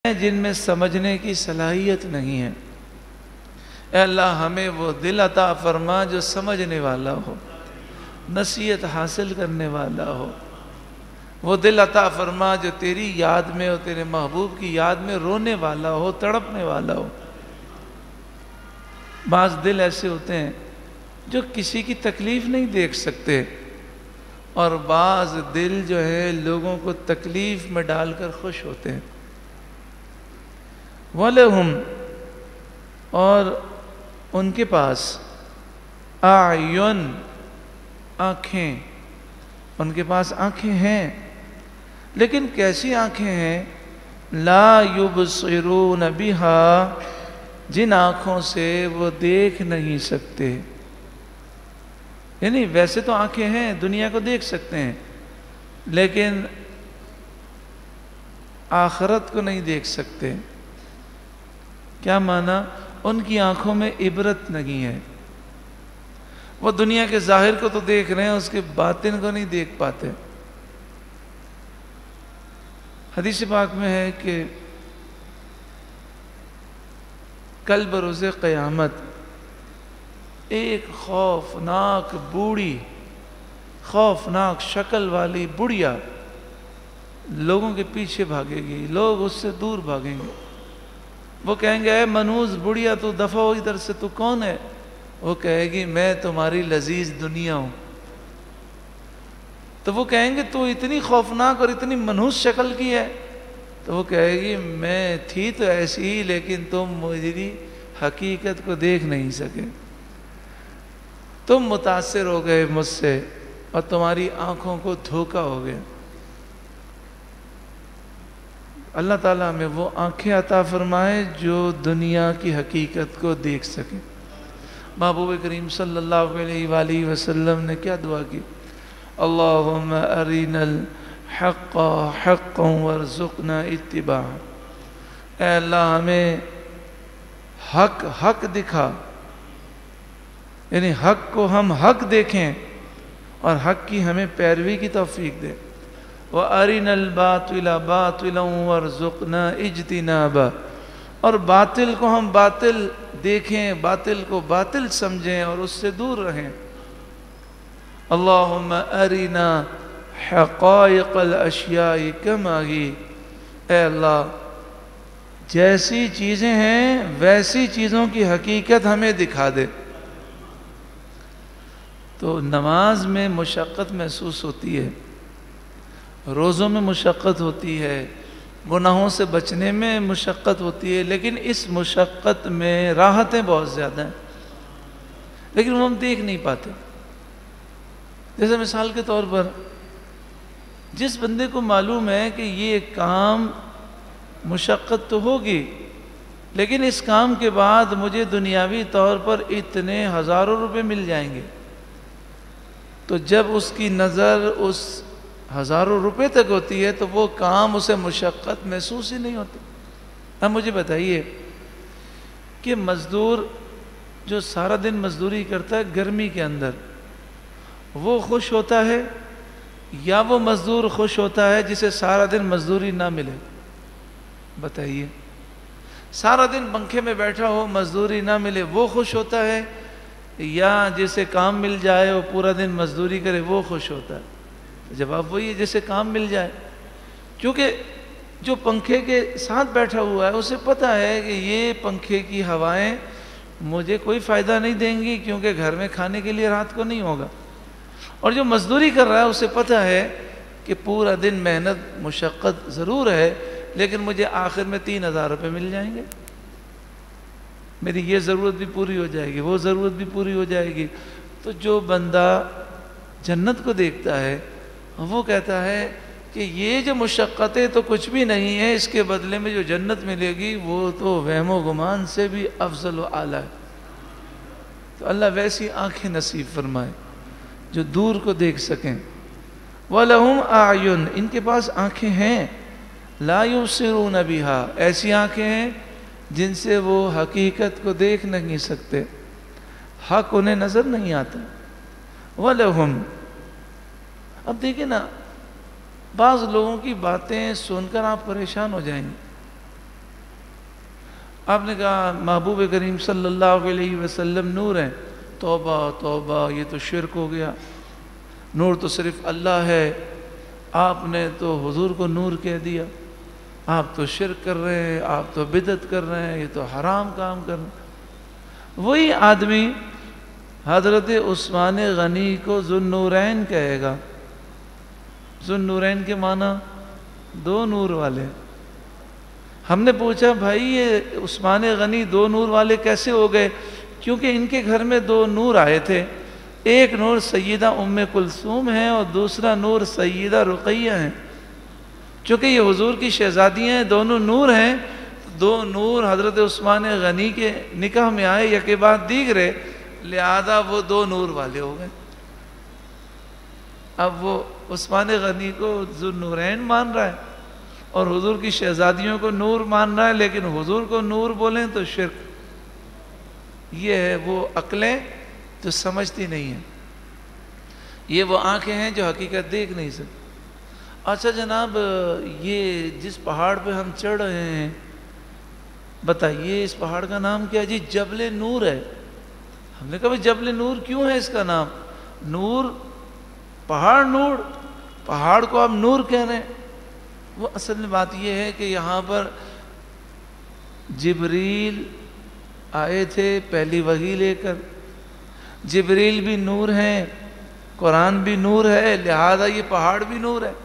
جن میں سمجھنے کی صلاحیت نہیں ہے۔ اے اللہ ہمیں وہ دل عطا فرما جو سمجھنے والا ہو، نصیحت حاصل کرنے والا ہو۔ وہ دل عطا فرما جو تیری یاد میں ہو، تیرے محبوب کی یاد میں رونے والا ہو، تڑپنے والا ہو۔ بعض دل ایسے ہوتے ہیں جو کسی کی تکلیف نہیں دیکھ سکتے، اور بعض دل جو ہے لوگوں کو تکلیف میں ڈال کر خوش ہوتے ہیں۔ وَلَهُمْ، اور ان کے پاس اعین، آنکھیں، ان کے پاس آنکھیں ہیں، لیکن کیسی آنکھیں ہیں؟ لا یبصرون بہا، جن آنکھوں سے وہ دیکھ نہیں سکتے۔ یعنی ویسے تو آنکھیں ہیں، دنیا کو دیکھ سکتے ہیں، لیکن آخرت کو نہیں دیکھ سکتے۔ کیا معنی؟ ان کی آنکھوں میں عبرت نہیں ہے۔ وہ دنیا کے ظاہر کو تو دیکھ رہے ہیں، اس کے باطن کو نہیں دیکھ پاتے۔ حدیث پاک میں ہے کہ کل بروز قیامت ایک خوفناک بوڑھی، خوفناک شکل والی بڑھیا لوگوں کے پیچھے بھاگے گی، لوگ اس سے دور بھاگیں گے۔ وہ کہیں گے اے منوز بڑھیا تو دفع ہو ادھر سے، تو کون ہے؟ وہ کہے گی میں تمہاری لذیذ دنیا ہوں۔ تو وہ کہیں گے تو اتنی خوفناک اور اتنی منحوس شکل کی ہے؟ تو وہ کہے گی میں تھی تو ایسی ہی، لیکن تم میری حقیقت کو دیکھ نہیں سکے، تم متاثر ہو گئے مجھ سے اور تمہاری آنکھوں کو دھوکہ ہو گیا۔ اللہ تعالیٰ ہمیں وہ آنکھیں عطا فرمائے جو دنیا کی حقیقت کو دیکھ سکیں۔ محبوب کریم صلی اللہ علیہ وآلہ وسلم نے کیا دعا کی؟ اللہم ارنا الحق حقا وارزقنا اتباعہ۔ اے اللہ ہمیں حق حق دکھا، یعنی حق کو ہم حق دیکھیں اور حق کی ہمیں پیروی کی توفیق دے۔ وَأَرِنَا الْبَاطِلَ بَاطِلًا وَارْزُقْنَا اجْتِنَابًا، اور باطل کو ہم باطل دیکھیں، باطل کو باطل سمجھیں اور اس سے دور رہیں۔ اللہم ارنا حقائق الاشیاء کما ہی، اے اللہ جیسی چیزیں ہیں ویسی چیزوں کی حقیقت ہمیں دکھا دے۔ تو نماز میں مشقت محسوس ہوتی ہے، روزوں میں مشقت ہوتی ہے، گناہوں سے بچنے میں مشقت ہوتی ہے، لیکن اس مشقت میں راحتیں بہت زیادہ ہیں، لیکن وہ ہم دیکھ نہیں پاتے۔ جیسے مثال کے طور پر جس بندے کو معلوم ہے کہ یہ کام مشقت تو ہوگی، لیکن اس کام کے بعد مجھے دنیاوی طور پر اتنے ہزاروں روپے مل جائیں گے، تو جب اس کی نظر اس ہزاروں روپے تک ہوتی ہے تو وہ کام اسے مشقت محسوس ہی نہیں ہوتی۔ اب مجھے بتائیے کہ مزدور جو سارا دن مزدوری کرتا ہے گرمی کے اندر، وہ خوش ہوتا ہے یا وہ مزدور خوش ہوتا ہے جسے سارا دن مزدوری نہ ملے؟ بتائیے، سارا دن پنکھے میں بیٹھا ہو مزدوری نہ ملے وہ خوش ہوتا ہے، یا جسے کام مل جائے وہ پورا دن مزدوری کرے وہ خوش ہوتا ہے؟ جواب وہی ہے جسے کام مل جائے، کیونکہ جو پنکھے کے ساتھ بیٹھا ہوا ہے اسے پتہ ہے کہ یہ پنکھے کی ہوائیں مجھے کوئی فائدہ نہیں دیں گی، کیونکہ گھر میں کھانے کے لیے رات کو نہیں ہوگا۔ اور جو مزدوری کر رہا ہے اسے پتہ ہے کہ پورا دن محنت مشقت ضرور ہے، لیکن مجھے آخر میں 3000 روپے مل جائیں گے، میری یہ ضرورت بھی پوری ہو جائے گی، وہ ضرورت بھی پوری ہو جائے گی۔ تو جو بندہ جنت کو دیکھتا ہے وہ کہتا ہے کہ یہ جو مشقتیں تو کچھ بھی نہیں ہے، اس کے بدلے میں جو جنت ملے گی وہ تو وہم و گمان سے بھی افضل و اعلیٰ ہے۔ تو اللہ ویسی آنکھیں نصیب فرمائے جو دور کو دیکھ سکیں۔ وَلَهُمْ أَعْيُنٌ، ان کے پاس آنکھیں ہیں، لَا يُبْصِرُونَ بِهَا، ایسی آنکھیں ہیں جن سے وہ حقیقت کو دیکھ نہیں سکتے، حق انہیں نظر نہیں آتا۔ وَلَهُمْ، اب دیکھیں نا، بعض لوگوں کی باتیں سن کر آپ پریشان ہو جائیں گے۔ آپ نے کہا محبوب کریم صلی اللہ علیہ وسلم نور ہیں. توبہ توبہ، یہ تو شرک ہو گیا. نور تو صرف اللہ ہے، آپ نے تو حضور کو نور کہہ دیا. آپ تو شرک کر رہے ہیں، آپ تو بدعت کر رہے ہیں، یہ تو حرام کام کر رہے ہیں. وہی آدمی حضرت عثمان غنی کو ذو النورین کہے گا. ذو النورین کے معنی دو نور والے. ہم نے پوچھا بھائی یہ عثمان غنی دو نور والے کیسے ہو گئے؟ کیونکہ ان کے گھر میں دو نور آئے تھے. ایک نور سیدہ ام کلثوم ہے اور دوسرا نور سیدہ رقیہ ہیں. چونکہ یہ حضور کی شہزادیاں ہیں، دونوں نور ہیں. دو نور حضرت عثمان غنی کے نکاح میں آئے یکے بعد دیگرے، لہذا وہ دو نور والے ہو گئے. اب وہ عثمان غنی کو ذو النورین مان رہا ہے اور حضور کی شہزادیوں کو نور مان رہا ہے، لیکن حضور کو نور بولیں تو شرک. یہ ہے وہ عقلیں جو سمجھتی نہیں ہیں. یہ وہ آنکھیں ہیں جو حقیقت دیکھ نہیں سکتی. اچھا جناب، یہ جس پہاڑ پہ ہم چڑھ رہے ہیں بتائیے اس پہاڑ کا نام کیا؟ جی جبل نور ہے. ہم نے کہا بھائی جبل نور کیوں ہے اس کا نام؟ نور، پہاڑ نور، پہاڑ کو آپ نور کہہ رہے ہیں. وہ اصل میں بات یہ ہے کہ یہاں پر جبریل آئے تھے پہلی وحی لے کر. جبریل بھی نور ہیں، قرآن بھی نور ہے، لہذا یہ پہاڑ بھی نور ہے.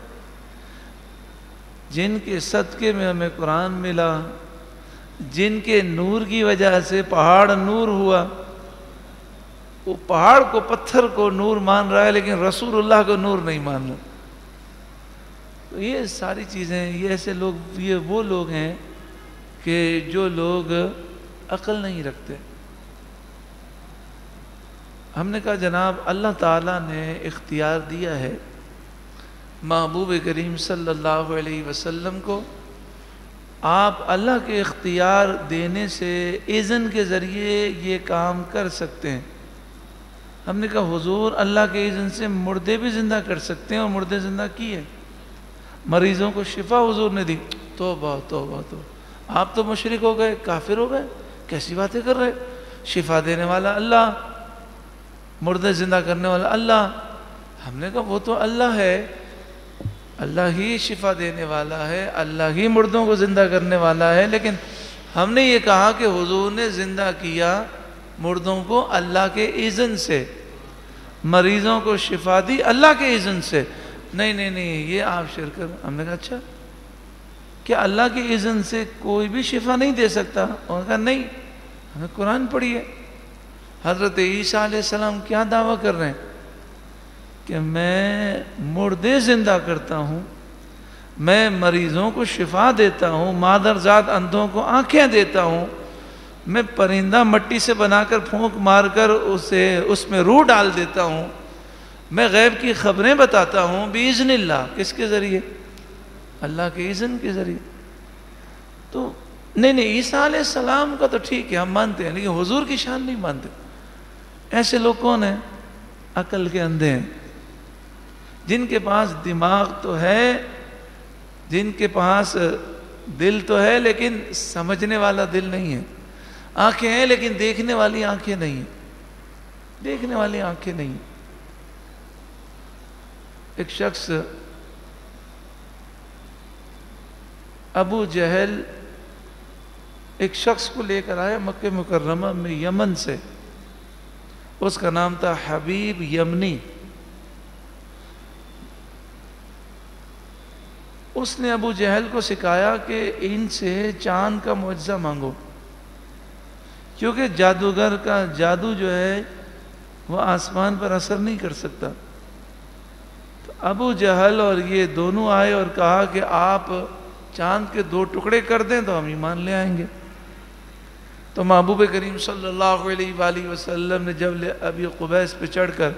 جن کے صدقے میں ہمیں قرآن ملا، جن کے نور کی وجہ سے پہاڑ نور ہوا، وہ پہاڑ کو، پتھر کو نور مان رہا ہے لیکن رسول اللہ کو نور نہیں مان رہا. تو یہ ساری چیزیں، یہ ایسے لوگ، یہ وہ لوگ ہیں کہ جو لوگ عقل نہیں رکھتے. ہم نے کہا جناب اللہ تعالیٰ نے اختیار دیا ہے محبوب کریم صلی اللہ علیہ وسلم کو. آپ اللہ کے اختیار دینے سے اذن کے ذریعے یہ کام کر سکتے ہیں. ہم نے کہا حضور اللہ کے اذن سے مردے بھی زندہ کر سکتے ہیں اور مردے زندہ کیے. مریضوں کو شفا حضور نے دی. توبہ توبہ توبہ، آپ تو مشرک ہو گئے، کافر ہو گئے، کیسی باتیں کر رہے؟ شفا دینے والا اللہ، مردے زندہ کرنے والا اللہ. ہم نے کہا وہ تو اللہ ہے، اللہ ہی شفا دینے والا ہے، اللہ ہی مردوں کو زندہ کرنے والا ہے، لیکن ہم نے یہ کہا کہ حضور نے زندہ کیا مردوں کو اللہ کے اذن سے، مریضوں کو شفا دی اللہ کے اذن سے. نہیں نہیں نہیں، یہ آپ شرک کر. ہم نے کہا اچھا کیا اللہ کے اذن سے کوئی بھی شفا نہیں دے سکتا؟ انہوں نے کہا نہیں. ہمیں قرآن پڑھی ہے. حضرت عیسیٰ علیہ السلام کیا دعویٰ کر رہے ہیں کہ میں مردے زندہ کرتا ہوں، میں مریضوں کو شفا دیتا ہوں، مادرزاد اندھوں کو آنکھیں دیتا ہوں، میں پرندہ مٹی سے بنا کر پھونک مار کر اس میں روح ڈال دیتا ہوں، میں غیب کی خبریں بتاتا ہوں بِإِذْنِ اللہ. کس کے ذریعے؟ اللہ کے اذن کے ذریعے. تو نہیں عیسیٰ علیہ السلام کا تو ٹھیک ہے ہم مانتے ہیں، لیکن حضور کی شان نہیں مانتے. ایسے لوگ کون ہیں؟ عقل کے اندھے ہیں، جن کے پاس دماغ تو ہے، جن کے پاس دل تو ہے لیکن سمجھنے والا دل نہیں ہے. آنکھیں ہیں لیکن دیکھنے والی آنکھیں نہیں ہیں، دیکھنے والی آنکھیں نہیں ہیں. ایک شخص ابو جہل ایک شخص کو لے کر آیا مکہ مکرمہ میں یمن سے. اس کا نام تھا حبیب یمنی. اس نے ابو جہل کو سکھایا کہ ان سے چاند کا معجزہ مانگو، کیونکہ جادوگر کا جادو جو ہے وہ آسمان پر اثر نہیں کر سکتا. تو ابو جہل اور یہ دونوں آئے اور کہا کہ آپ چاند کے 2 ٹکڑے کر دیں تو ہم ایمان لے آئیں گے. تو محبوب کریم صلی اللہ علیہ وآلہ وسلم نے جب ابی قبیس پہ چڑھ کر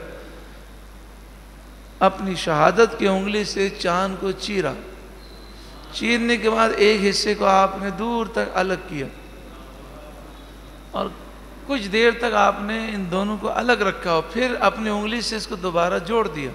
اپنی شہادت کی انگلی سے چاند کو چیرا. چیرنے کے بعد ایک حصے کو آپ نے دور تک الگ کیا اور کچھ دیر تک آپ نے ان دونوں کو الگ رکھا اور پھر اپنی انگلی سے اس کو دوبارہ جوڑ دیا.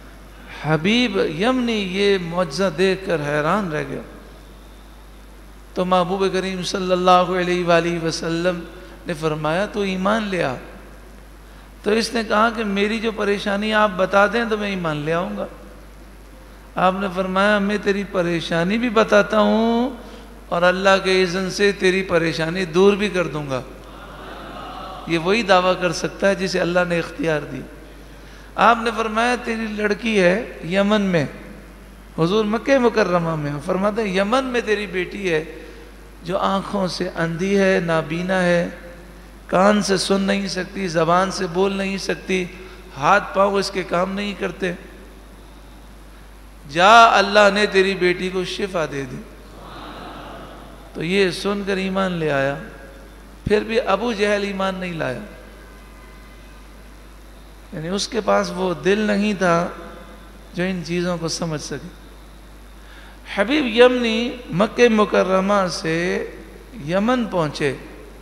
حبیب یمنی یہ معجزہ دیکھ کر حیران رہ گیا. تو محبوب کریم صلی اللہ علیہ وآلہ وسلم نے فرمایا تو ایمان لے آ. تو اس نے کہا کہ میری جو پریشانی آپ بتا دیں تو میں ایمان لے آؤں گا. آپ نے فرمایا میں تیری پریشانی بھی بتاتا ہوں اور اللہ کے اذن سے تیری پریشانی دور بھی کر دوں گا. یہ وہی دعویٰ کر سکتا ہے جسے اللہ نے اختیار دی. آپ نے فرمایا تیری لڑکی ہے یمن میں. حضور مکہ مکرمہ میں فرماتے ہیں یمن میں تیری بیٹی ہے جو آنکھوں سے اندھی ہے, نابینا ہے, کان سے سن نہیں سکتی, زبان سے بول نہیں سکتی, ہاتھ پاؤں اس کے کام نہیں کرتے. جا اللہ نے تیری بیٹی کو شفا دے دی. تو یہ سن کر ایمان لے آیا. پھر بھی ابو جہل ایمان نہیں لایا, یعنی اس کے پاس وہ دل نہیں تھا جو ان چیزوں کو سمجھ سکے. حبیب یمنی مکہ مکرمہ سے یمن پہنچے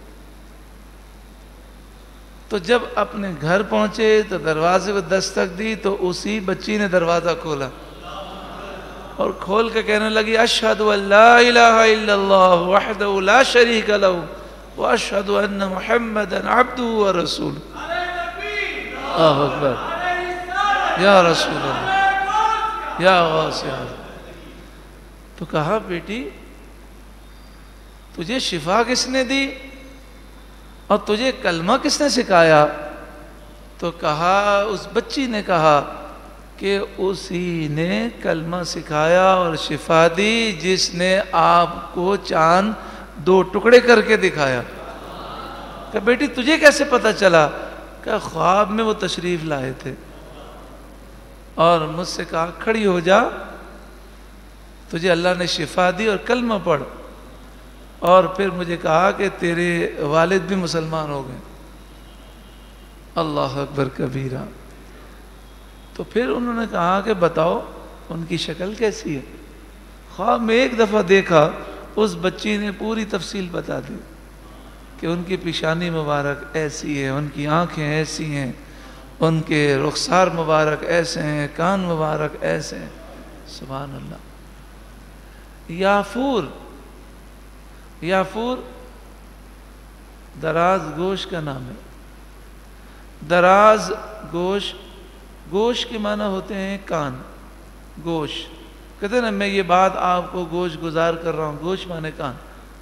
تو جب اپنے گھر پہنچے تو دروازے کو دستک دی تو اسی بچی نے دروازہ کھولا اور کھول کے کہنے لگی اشہد ان لا الہ الا اللہ وحدہ لا شریک لہ واشہد ان محمدا عبدہ ورسولہ. اللہ اکبر یا رسول اللہ یا غوث اعظم. تو کہا بیٹی تجھے شفا کس نے دی اور تجھے کلمہ کس نے سکھایا؟ تو کہا اس بچی نے کہا کہ اسی نے کلمہ سکھایا اور شفا دی جس نے آپ کو چاند 2 ٹکڑے کر کے دکھایا. کہ بیٹی تجھے کیسے پتہ چلا؟ کہ خواب میں وہ تشریف لائے تھے اور مجھ سے کہا کھڑی ہو جا, تجھے اللہ نے شفا دی اور کلمہ پڑھ. اور پھر مجھے کہا کہ تیرے والد بھی مسلمان ہو گئے. اللہ اکبر کبیرہ. تو پھر انہوں نے کہا کہ بتاؤ ان کی شکل کیسی ہے؟ خواب میں ایک دفعہ دیکھا, اس بچی نے پوری تفصیل بتا دی کہ ان کی پیشانی مبارک ایسی ہے, ان کی آنکھیں ایسی ہیں, ان کے رخسار مبارک ایسے ہیں, کان مبارک ایسے ہیں. سبحان اللہ. یافور, یافور دراز گوشت کا نام ہے. دراز گوشت, گوشت کے معنی ہوتے ہیں کان, گوشت. کہتے ہیں نا میں یہ بات آپ کو گوشت گزار کر رہا ہوں, گوشت معنی کان,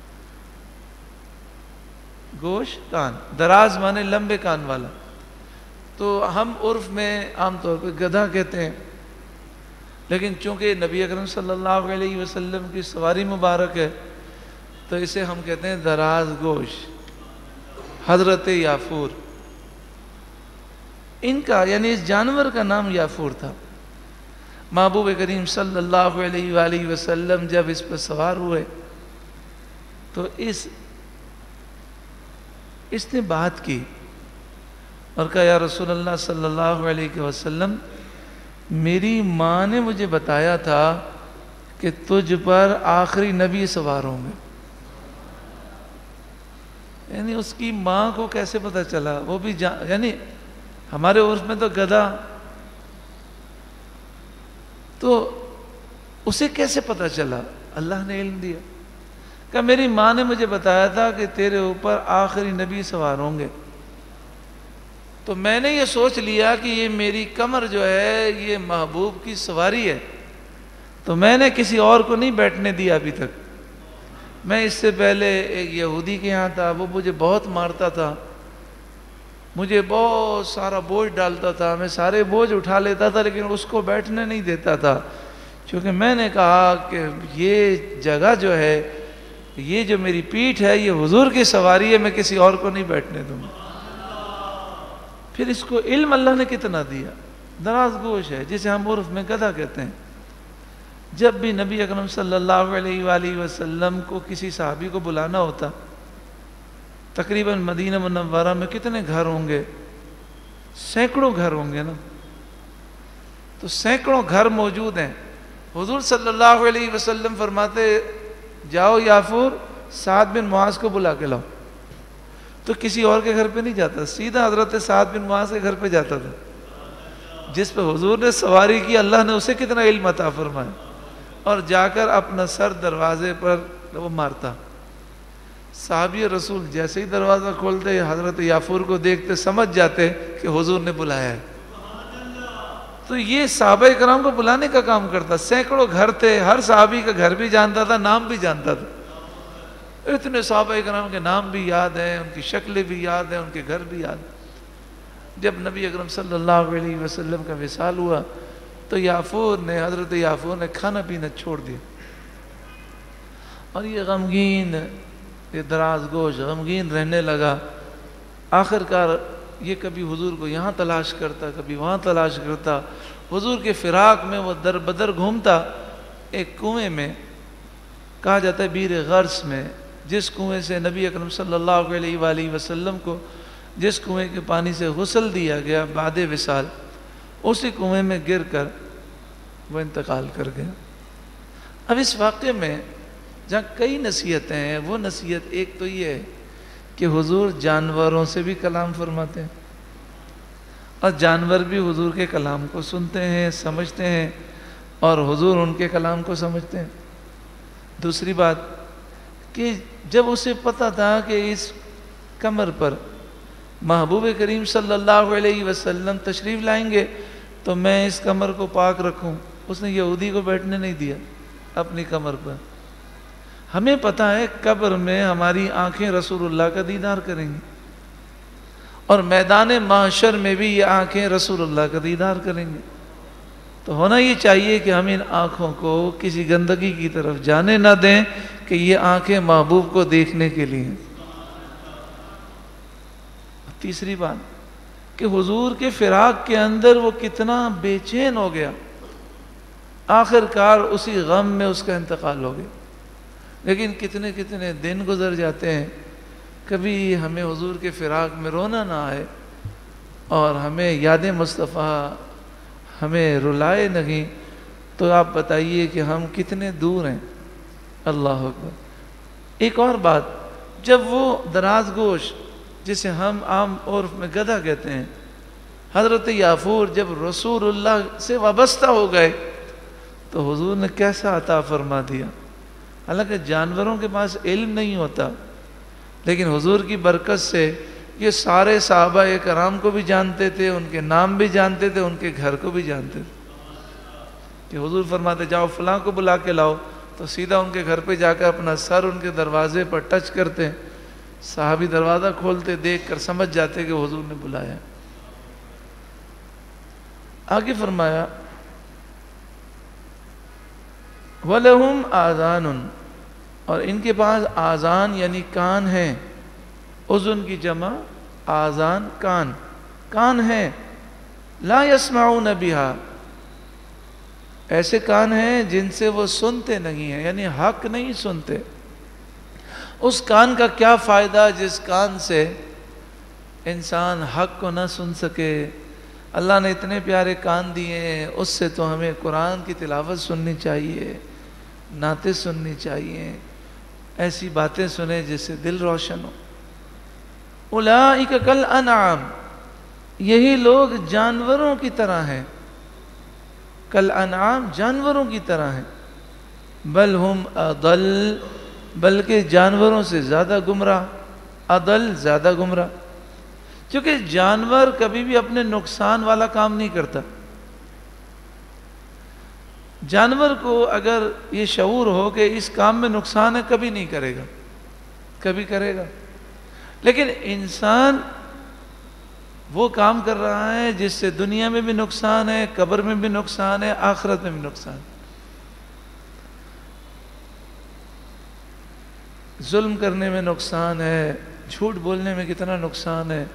گوشت کان. دراز معنی لمبے کان والا. تو ہم عرف میں عام طور پہ گدھا کہتے ہیں, لیکن چونکہ نبی اکرم صلی اللہ علیہ وسلم کی سواری مبارک ہے تو اسے ہم کہتے ہیں دراز گوشت. حضرت یافور ان کا یعنی اس جانور کا نام یافور تھا. محبوب کریم صلی اللہ علیہ وآلہ وسلم جب اس پر سوار ہوئے تو اس نے بات کی اور کہا یا رسول اللہ صلی اللہ علیہ وسلم میری ماں نے مجھے بتایا تھا کہ تجھ پر آخری نبی سوار ہوں گے. یعنی اس کی ماں کو کیسے پتہ چلا؟ وہ بھی یعنی ہمارے عرف میں تو گدھا, تو اسے کیسے پتہ چلا؟ اللہ نے علم دیا. کہ میری ماں نے مجھے بتایا تھا کہ تیرے اوپر آخری نبی سوار ہوں گے. تو میں نے یہ سوچ لیا کہ یہ میری کمر جو ہے یہ محبوب کی سواری ہے, تو میں نے کسی اور کو نہیں بیٹھنے دیا ابھی تک. میں اس سے پہلے ایک یہودی کے یہاں تھا, وہ مجھے بہت مارتا تھا, مجھے بہت سارا بوجھ ڈالتا تھا, میں سارے بوجھ اٹھا لیتا تھا لیکن اس کو بیٹھنے نہیں دیتا تھا, کیونکہ میں نے کہا کہ یہ جگہ جو ہے, یہ جو میری پیٹھ ہے یہ حضور کی سواری ہے, میں کسی اور کو نہیں بیٹھنے دوں گا. پھر اس کو علم اللہ نے کتنا دیا. دراز گوش ہے جسے ہم عرف میں گدھا کہتے ہیں. جب بھی نبی اکرم صلی اللہ علیہ وآلہ وسلم کو کسی صحابی کو بلانا ہوتا, تقریباً مدینہ منورہ میں کتنے گھر ہوں گے؟ سینکڑوں گھر ہوں گے نا. تو سینکڑوں گھر موجود ہیں. حضور صلی اللہ علیہ وسلم فرماتے جاؤ یافور سعد بن معاذ کو بلا کے لاؤ. تو کسی اور کے گھر پہ نہیں جاتا, سیدھا حضرت سعد بن معاذ کے گھر پہ جاتا تھا. جس پہ حضور نے سواری کی اللہ نے اسے کتنا علم عطا فرمایا, اور جا کر اپنا سر دروازے پر وہ مارتا. صحابی رسول جیسے ہی دروازہ کھولتے حضرت یافور کو دیکھتے سمجھ جاتے کہ حضور نے بلایا ہے. تو یہ صحابہ کرام کو بلانے کا کام کرتا. سینکڑوں گھر تھے, ہر صحابی کا گھر بھی جانتا تھا, نام بھی جانتا تھا. اتنے صحابہ کرام کے نام بھی یاد ہیں, ان کی شکلیں بھی یاد ہیں, ان کے گھر بھی یاد ہیں. جب نبی اکرم صلی اللہ علیہ وسلم کا وصال ہوا تو حضرت یافور نے کھانا پینا چھوڑ دیا, اور یہ غمگین, یہ دراز گوش غمگین رہنے لگا. آخر کار یہ کبھی حضور کو یہاں تلاش کرتا, کبھی وہاں تلاش کرتا. حضور کے فراق میں وہ در بدر گھومتا. ایک کنویں میں, کہا جاتا ہے بیر غرس میں, جس کنویں سے نبی اکرم صلی اللہ علیہ وآلہ وسلم کو جس کنویں کے پانی سے غسل دیا گیا بعد وصال, اسی کنویں میں گر کر وہ انتقال کر گیا. اب اس واقعے میں جہاں کئی نصیحتیں ہیں, وہ نصیحت ایک تو یہ ہے کہ حضور جانوروں سے بھی کلام فرماتے ہیں, اور جانور بھی حضور کے کلام کو سنتے ہیں, سمجھتے ہیں, اور حضور ان کے کلام کو سمجھتے ہیں. دوسری بات کہ جب اسے پتہ تھا کہ اس کمر پر محبوب کریم صلی اللہ علیہ وسلم تشریف لائیں گے تو میں اس کمر کو پاک رکھوں, اس نے یہودی کو بیٹھنے نہیں دیا اپنی کمر پر. ہمیں پتہ ہے قبر میں ہماری آنکھیں رسول اللہ کا دیدار کریں گی, اور میدان محشر میں بھی یہ آنکھیں رسول اللہ کا دیدار کریں گے. تو ہونا یہ چاہیے کہ ہم ان آنکھوں کو کسی گندگی کی طرف جانے نہ دیں کہ یہ آنکھیں محبوب کو دیکھنے کے لیے. تیسری بات کہ حضور کے فراق کے اندر وہ کتنا بے چین ہو گیا, آخر کار اسی غم میں اس کا انتقال ہو گیا. لیکن کتنے کتنے دن گزر جاتے ہیں, کبھی ہمیں حضور کے فراق میں رونا نہ آئے, اور ہمیں یاد مصطفیٰ ہمیں رلائے نہیں. تو آپ بتائیے کہ ہم کتنے دور ہیں. اللہ اکبر. ایک اور بات, جب وہ دراز گوش جسے ہم عام عرف میں گدھا کہتے ہیں, حضرت یافور جب رسول اللہ سے وابستہ ہو گئے تو حضور نے کیسا عطا فرما دیا. حالانکہ جانوروں کے پاس علم نہیں ہوتا, لیکن حضور کی برکت سے یہ سارے صحابہ کرام کو بھی جانتے تھے, ان کے نام بھی جانتے تھے, ان کے گھر کو بھی جانتے تھے. کہ حضور فرماتے جاؤ فلاں کو بلا کے لاؤ, تو سیدھا ان کے گھر پہ جا کر اپنا سر ان کے دروازے پر ٹچ کرتے, صحابی دروازہ کھولتے, دیکھ کر سمجھ جاتے کہ حضور نے بلایا. آگے فرمایا وَلَهُمْ آذَانٌ, اور ان کے پاس آذان یعنی کان ہیں. اذن کی جمع آذان, کان, کان ہیں. لا يسمعون بها, ایسے کان ہیں جن سے وہ سنتے نہیں ہیں, یعنی حق نہیں سنتے. اس کان کا کیا فائدہ جس کان سے انسان حق کو نہ سن سکے. اللہ نے اتنے پیارے کان دیے ہیں, اس سے تو ہمیں قرآن کی تلاوت سننی چاہیے, نعتیں سننی چاہیے, ایسی باتیں سنیں جس سے دل روشن ہو. اولئک کالانعام, یہی لوگ جانوروں کی طرح ہیں. کالانعام, جانوروں کی طرح ہیں. بل ہم اضل, بلکہ جانوروں سے زیادہ گمراہ. اضل, زیادہ گمراہ. کیونکہ جانور کبھی بھی اپنے نقصان والا کام نہیں کرتا. جانور کو اگر یہ شعور ہو کہ اس کام میں نقصان ہے, کبھی نہیں کرے گا, کبھی کرے گا. لیکن انسان وہ کام کر رہا ہے جس سے دنیا میں بھی نقصان ہے, قبر میں بھی نقصان ہے, آخرت میں بھی نقصان. ظلم کرنے میں نقصان ہے, جھوٹ بولنے میں کتنا نقصان ہے.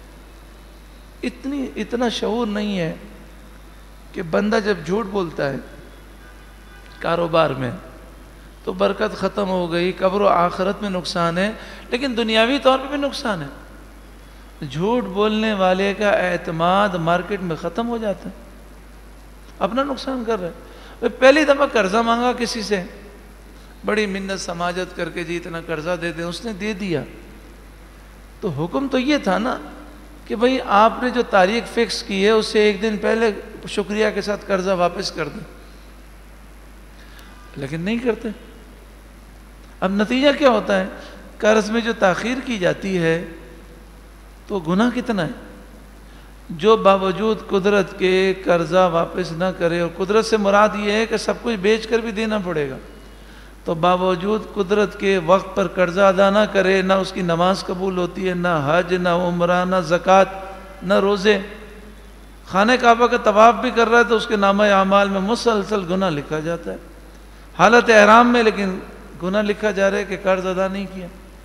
اتنا شعور نہیں ہے کہ بندہ جب جھوٹ بولتا ہے کاروبار میں تو برکت ختم ہو گئی, قبر و آخرت میں نقصان ہے, لیکن دنیاوی طور پہ بھی نقصان ہے. جھوٹ بولنے والے کا اعتماد مارکیٹ میں ختم ہو جاتا ہے, اپنا نقصان کر رہا ہے. پہلی دفعہ قرضہ مانگا کسی سے, بڑی منت سماجت کر کے جی اتنا قرضہ دے دیں, اس نے دے دیا. تو حکم تو یہ تھا نا کہ بھئی آپ نے جو تاریخ فکس کی ہے اس سے ایک دن پہلے شکریہ کے ساتھ قرضہ واپس کر دیں, لیکن نہیں کرتے. اب نتیجہ کیا ہوتا ہے؟ قرض میں جو تاخیر کی جاتی ہے تو گناہ کتنا ہے؟ جو باوجود قدرت کے قرضہ واپس نہ کرے، اور قدرت سے مراد یہ ہے کہ سب کچھ بیچ کر بھی دینا پڑے گا، تو باوجود قدرت کے وقت پر قرضہ ادا نہ کرے، نہ اس کی نماز قبول ہوتی ہے، نہ حج، نہ عمرہ، نہ زکوٰۃ، نہ روزے، خانہ کعبہ کا طواف بھی کر رہا ہے تو اس کے نامہ اعمال میں مسلسل گناہ لکھا جاتا ہے، حالت احرام میں لیکن گناہ لکھا جا رہا ہے کہ قرض ادا نہیں کیا،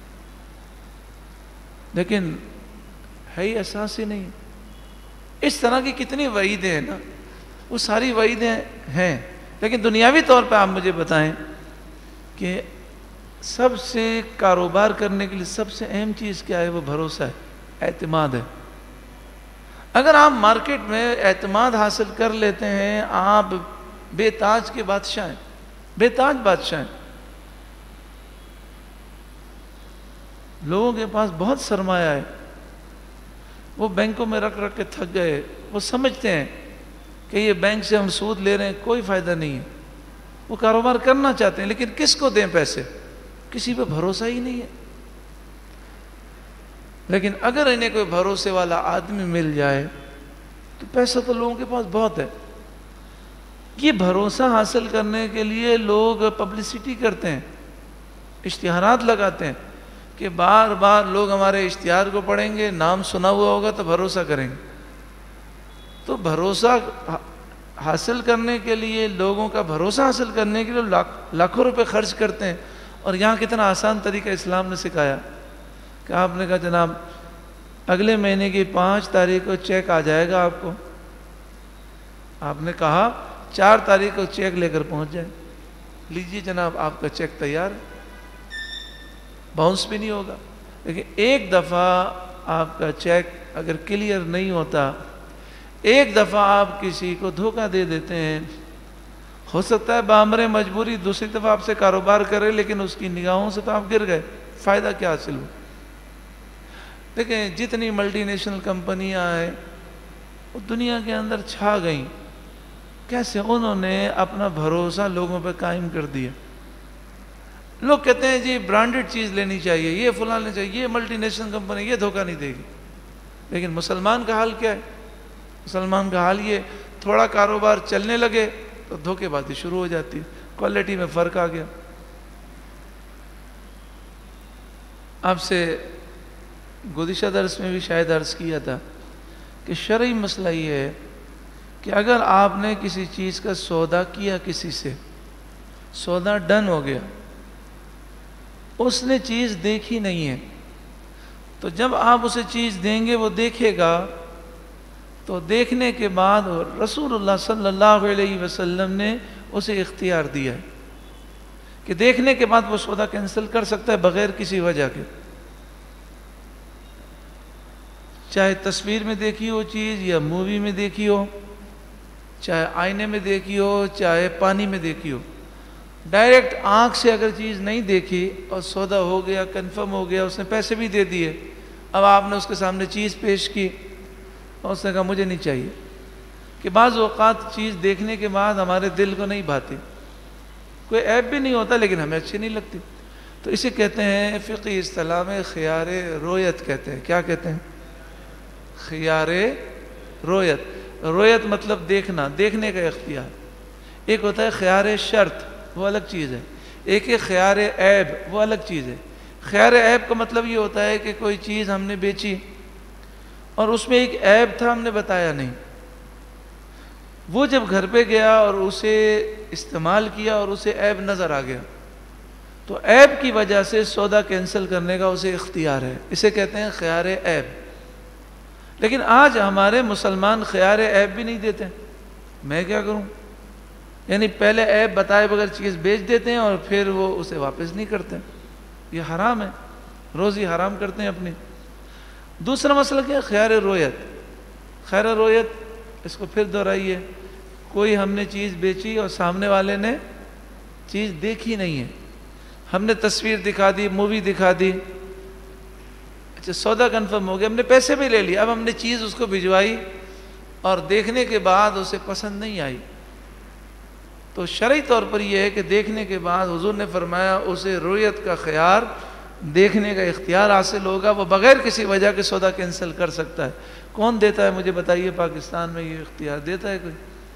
لیکن ہے ہی احساس ہی نہیں۔ اس طرح کی کتنی وعیدیں ہیں نا، وہ ساری وعیدیں ہیں، لیکن دنیاوی طور پہ آپ مجھے بتائیں کہ سب سے کاروبار کرنے کے لیے سب سے اہم چیز کیا ہے؟ وہ بھروسہ ہے، اعتماد ہے۔ اگر آپ مارکیٹ میں اعتماد حاصل کر لیتے ہیں، آپ بے تاج کے بادشاہ ہیں، بے تاج بادشاہ ہیں۔ لوگوں کے پاس بہت سرمایہ ہے، وہ بینکوں میں رکھ رکھ کے تھک گئے، وہ سمجھتے ہیں کہ یہ بینک سے ہم سود لے رہے ہیں، کوئی فائدہ نہیں ہے، وہ کاروبار کرنا چاہتے ہیں لیکن کس کو دیں پیسے؟ کسی پہ بھروسہ ہی نہیں ہے۔ لیکن اگر انہیں کوئی بھروسے والا آدمی مل جائے تو پیسہ تو لوگوں کے پاس بہت ہے۔ یہ بھروسہ حاصل کرنے کے لیے لوگ پبلسٹی کرتے ہیں، اشتہارات لگاتے ہیں کہ بار بار لوگ ہمارے اشتہار کو پڑھیں گے، نام سنا ہوا ہوگا تو بھروسہ کریں گے۔ تو بھروسہ حاصل کرنے کے لیے، لوگوں کا بھروسہ حاصل کرنے کے لیے لاکھوں روپے خرچ کرتے ہیں، اور یہاں کتنا آسان طریقہ اسلام نے سکھایا کہ آپ نے کہا جناب اگلے مہینے کی 5 تاریخ کو چیک آ جائے گا آپ کو، آپ نے کہا 4 تاریخ کو چیک لے کر پہنچ جائے، لیجئے جناب آپ کا چیک تیار ہے، باؤنس بھی نہیں ہوگا۔ لیکن ایک دفعہ آپ کا چیک اگر کلیئر نہیں ہوتا، ایک دفعہ آپ کسی کو دھوکہ دے دیتے ہیں، ہو سکتا ہے بامر مجبوری دوسری دفعہ آپ سے کاروبار کرے لیکن اس کی نگاہوں سے تو آپ گر گئے، فائدہ کیا حاصل ہو؟ دیکھیں جتنی ملٹی نیشنل کمپنیاں ہیں وہ دنیا کے اندر چھا گئیں، کیسے انہوں نے اپنا بھروسہ لوگوں پہ قائم کر دیا۔ لوگ کہتے ہیں جی برانڈڈ چیز لینی چاہیے، یہ فلاں لینی چاہیے، یہ ملٹی نیشنل کمپنی یہ دھوکہ نہیں دے گی، لیکن مسلمان کا حال کیا ہے؟ مسلمان کا حال یہ تھوڑا کاروبار چلنے لگے تو دھوکے بازی شروع ہو جاتی ہے، کوالٹی میں فرق آ گیا۔ آپ سے گزشتہ درس میں بھی شاید عرض کیا تھا کہ شرعی مسئلہ یہ ہے کہ اگر آپ نے کسی چیز کا سودا کیا، کسی سے سودا ڈن ہو گیا، اس نے چیز دیکھی نہیں ہے، تو جب آپ اسے چیز دیں گے وہ دیکھے گا، تو دیکھنے کے بعد رسول اللہ صلی اللہ علیہ وسلم نے اسے اختیار دیا ہے کہ دیکھنے کے بعد وہ سودا کینسل کر سکتا ہے بغیر کسی وجہ کے، چاہے تصویر میں دیکھی ہو چیز یا مووی میں دیکھی ہو، چاہے آئینے میں دیکھی ہو، چاہے پانی میں دیکھی ہو، ڈائریکٹ آنکھ سے اگر چیز نہیں دیکھی اور سودا ہو گیا، کنفرم ہو گیا، اس نے پیسے بھی دے دیے، اب آپ نے اس کے سامنے چیز پیش کی اور اس نے کہا مجھے نہیں چاہیے، کہ بعض اوقات چیز دیکھنے کے بعد ہمارے دل کو نہیں بھاتی، کوئی عیب بھی نہیں ہوتا لیکن ہمیں اچھی نہیں لگتی، تو اسے کہتے ہیں فقہی اصطلاح میں خیار رویت کہتے ہیں۔ کیا کہتے ہیں؟ خیار رویت۔ رویت مطلب دیکھنا، دیکھنے کا اختیار۔ ایک ہوتا ہے خیار شرط، وہ الگ چیز ہے، ایک ہے خیار عیب، وہ الگ چیز ہے۔ خیار عیب کا مطلب یہ ہوتا ہے کہ کوئی چیز ہم نے بیچی اور اس میں ایک عیب تھا، ہم نے بتایا نہیں، وہ جب گھر پہ گیا اور اسے استعمال کیا اور اسے عیب نظر آ گیا، تو عیب کی وجہ سے سودا کینسل کرنے کا اسے اختیار ہے، اسے کہتے ہیں خیار عیب۔ لیکن آج ہمارے مسلمان خیار عیب بھی نہیں دیتے، میں کیا کروں؟ یعنی پہلے عیب بتائے بغیر چیز بیچ دیتے ہیں اور پھر وہ اسے واپس نہیں کرتے، یہ حرام ہے، روزی حرام کرتے ہیں اپنی۔ دوسرا مسئلہ کیا ہے؟ خیار رویت۔ خیار رویت اس کو پھر دہرائیے، کوئی ہم نے چیز بیچی اور سامنے والے نے چیز دیکھی نہیں ہے، ہم نے تصویر دکھا دی، مووی دکھا دی، اچھا سودا کنفرم ہو گیا، ہم نے پیسے بھی لے لیے، اب ہم نے چیز اس کو بھجوائی اور دیکھنے کے بعد اسے پسند نہیں آئی، تو شرعی طور پر یہ ہے کہ دیکھنے کے بعد حضور نے فرمایا اسے رؤیت کا خیار، دیکھنے کا اختیار حاصل ہوگا، وہ بغیر کسی وجہ کے سودا کینسل کر سکتا ہے۔ کون دیتا ہے مجھے بتائیے پاکستان میں یہ اختیار دیتا ہے کوئی؟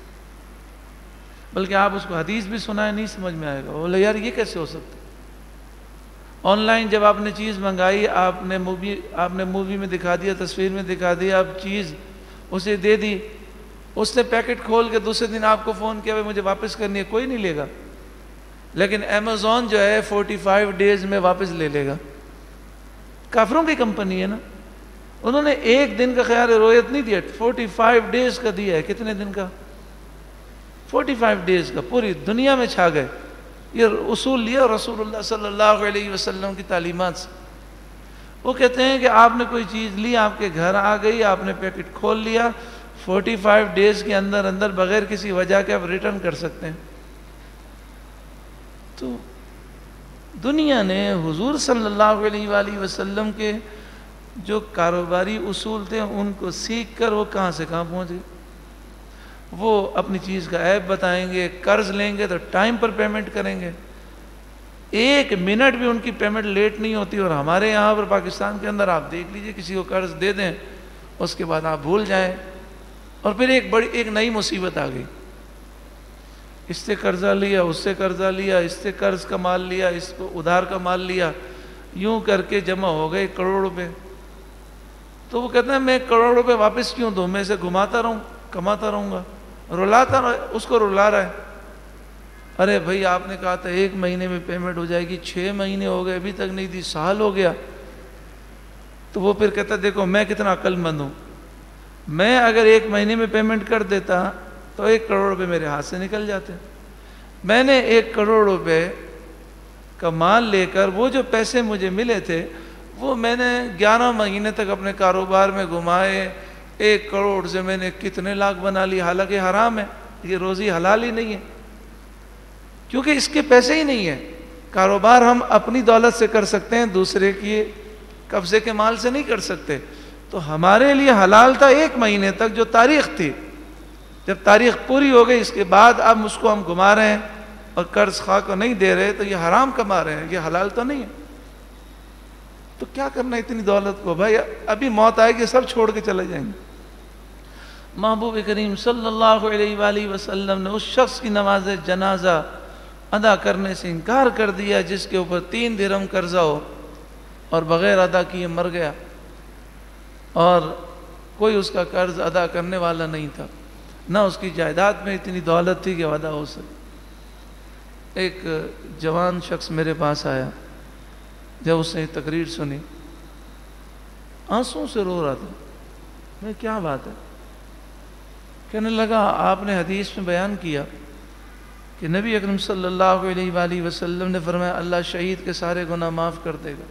بلکہ آپ اس کو حدیث بھی سنائیں نہیں سمجھ میں آئے گا، بولے یار یہ کیسے ہو سکتا ہے؟ آن لائن جب آپ نے چیز منگائی، آپ نے مووی میں دکھا دیا، تصویر میں دکھا دیا، اب چیز اسے دے دی، اس نے پیکٹ کھول کے دوسرے دن آپ کو فون کیا مجھے واپس کرنی ہے، کوئی نہیں لے گا۔ لیکن ایمیزون جو ہے 45 ڈیز میں واپس لے لے گا۔ کافروں کی کمپنی ہے نا، انہوں نے ایک دن کا خیال رؤیت نہیں دیا، 45 ڈیز کا دیا ہے۔ کتنے دن کا؟ 45 ڈیز کا، پوری دنیا میں چھا گئے۔ یہ اصول لیا رسول اللہ صلی اللہ علیہ وسلم کی تعلیمات سے۔ وہ کہتے ہیں کہ آپ نے کوئی چیز لی، آپ کے گھر آ گئی، آپ نے پیکٹ کھول لیا، 45 ڈیز کے اندر بغیر کسی وجہ کے آپ ریٹرن کر سکتے ہیں۔ تو دنیا نے حضور صلی اللہ علیہ وآلہ وسلم کے جو کاروباری اصول تھے ان کو سیکھ کر وہ کہاں سے کہاں پہنچ گئے۔ وہ اپنی چیز کا عیب بتائیں گے، قرض لیں گے تو ٹائم پر پیمنٹ کریں گے، 1 منٹ بھی ان کی پیمنٹ لیٹ نہیں ہوتی۔ اور ہمارے یہاں پر پاکستان کے اندر آپ دیکھ لیجئے، کسی کو قرض دے دیں اس کے بعد آپ بھول جائیں، اور پھر ایک نئی مصیبت آ گئی، اس سے قرضہ لیا، اس سے قرضہ لیا، اس سے قرض کا مال لیا، اس کو ادھار کا مال لیا، یوں کر کے جمع ہو گئے کروڑ روپے۔ تو وہ کہتے ہیں میں کروڑ روپے واپس کیوں دوں، میں اسے گھماتا رہوں، کماتا رہوں گا، رلاتا رہا، اس کو رلا رہا ہے۔ ارے بھائی آپ نے کہا تھا 1 مہینے میں پیمنٹ ہو جائے گی، 6 مہینے ہو گئے ابھی تک نہیں دی، سال ہو گیا۔ تو وہ پھر کہتا دیکھو میں کتنا عقل مند ہوں، میں اگر 1 مہینے میں پیمنٹ کر دیتا تو 1 کروڑ روپے میرے ہاتھ سے نکل جاتے۔ میں نے 1 کروڑ روپے کا مال لے کر وہ جو پیسے مجھے ملے تھے وہ میں نے 11 مہینے تک اپنے کاروبار میں گھمائے، 1 کروڑ سے میں نے کتنے لاکھ بنا لی، حالانکہ حرام ہے، یہ روزی حلال ہی نہیں ہے، کیونکہ اس کے پیسے ہی نہیں ہیں۔ کاروبار ہم اپنی دولت سے کر سکتے ہیں، دوسرے کی قبضے کے مال سے نہیں کر سکتے۔ تو ہمارے لیے حلال تھا 1 مہینے تک جو تاریخ تھی، جب تاریخ پوری ہو گئی اس کے بعد اب اس کو ہم گھما رہے ہیں اور قرض خواہ کو نہیں دے رہے، تو یہ حرام کما رہے ہیں، یہ حلال تو نہیں ہے۔ تو کیا کرنا اتنی دولت کو؟ بھائی ابھی موت آئے گی، سب چھوڑ کے چلے جائیں گے۔ محبوب کریم صلی اللہ علیہ وآلہ وسلم نے اس شخص کی نماز جنازہ ادا کرنے سے انکار کر دیا جس کے اوپر 3 درہم قرضہ ہو اور بغیر ادا کیے مر گیا، اور کوئی اس کا قرض ادا کرنے والا نہیں تھا، نہ اس کی جائیداد میں اتنی دولت تھی کہ ادا ہو سکے۔ ایک جوان شخص میرے پاس آیا، جب اس نے تقریر سنی آنسوں سے رو رہا تھا۔ میں کیا بات ہے؟ کہنے لگا آپ نے حدیث میں بیان کیا کہ نبی اکرم صلی اللہ علیہ وآلہ وسلم نے فرمایا اللہ شہید کے سارے گناہ معاف کر دے گا۔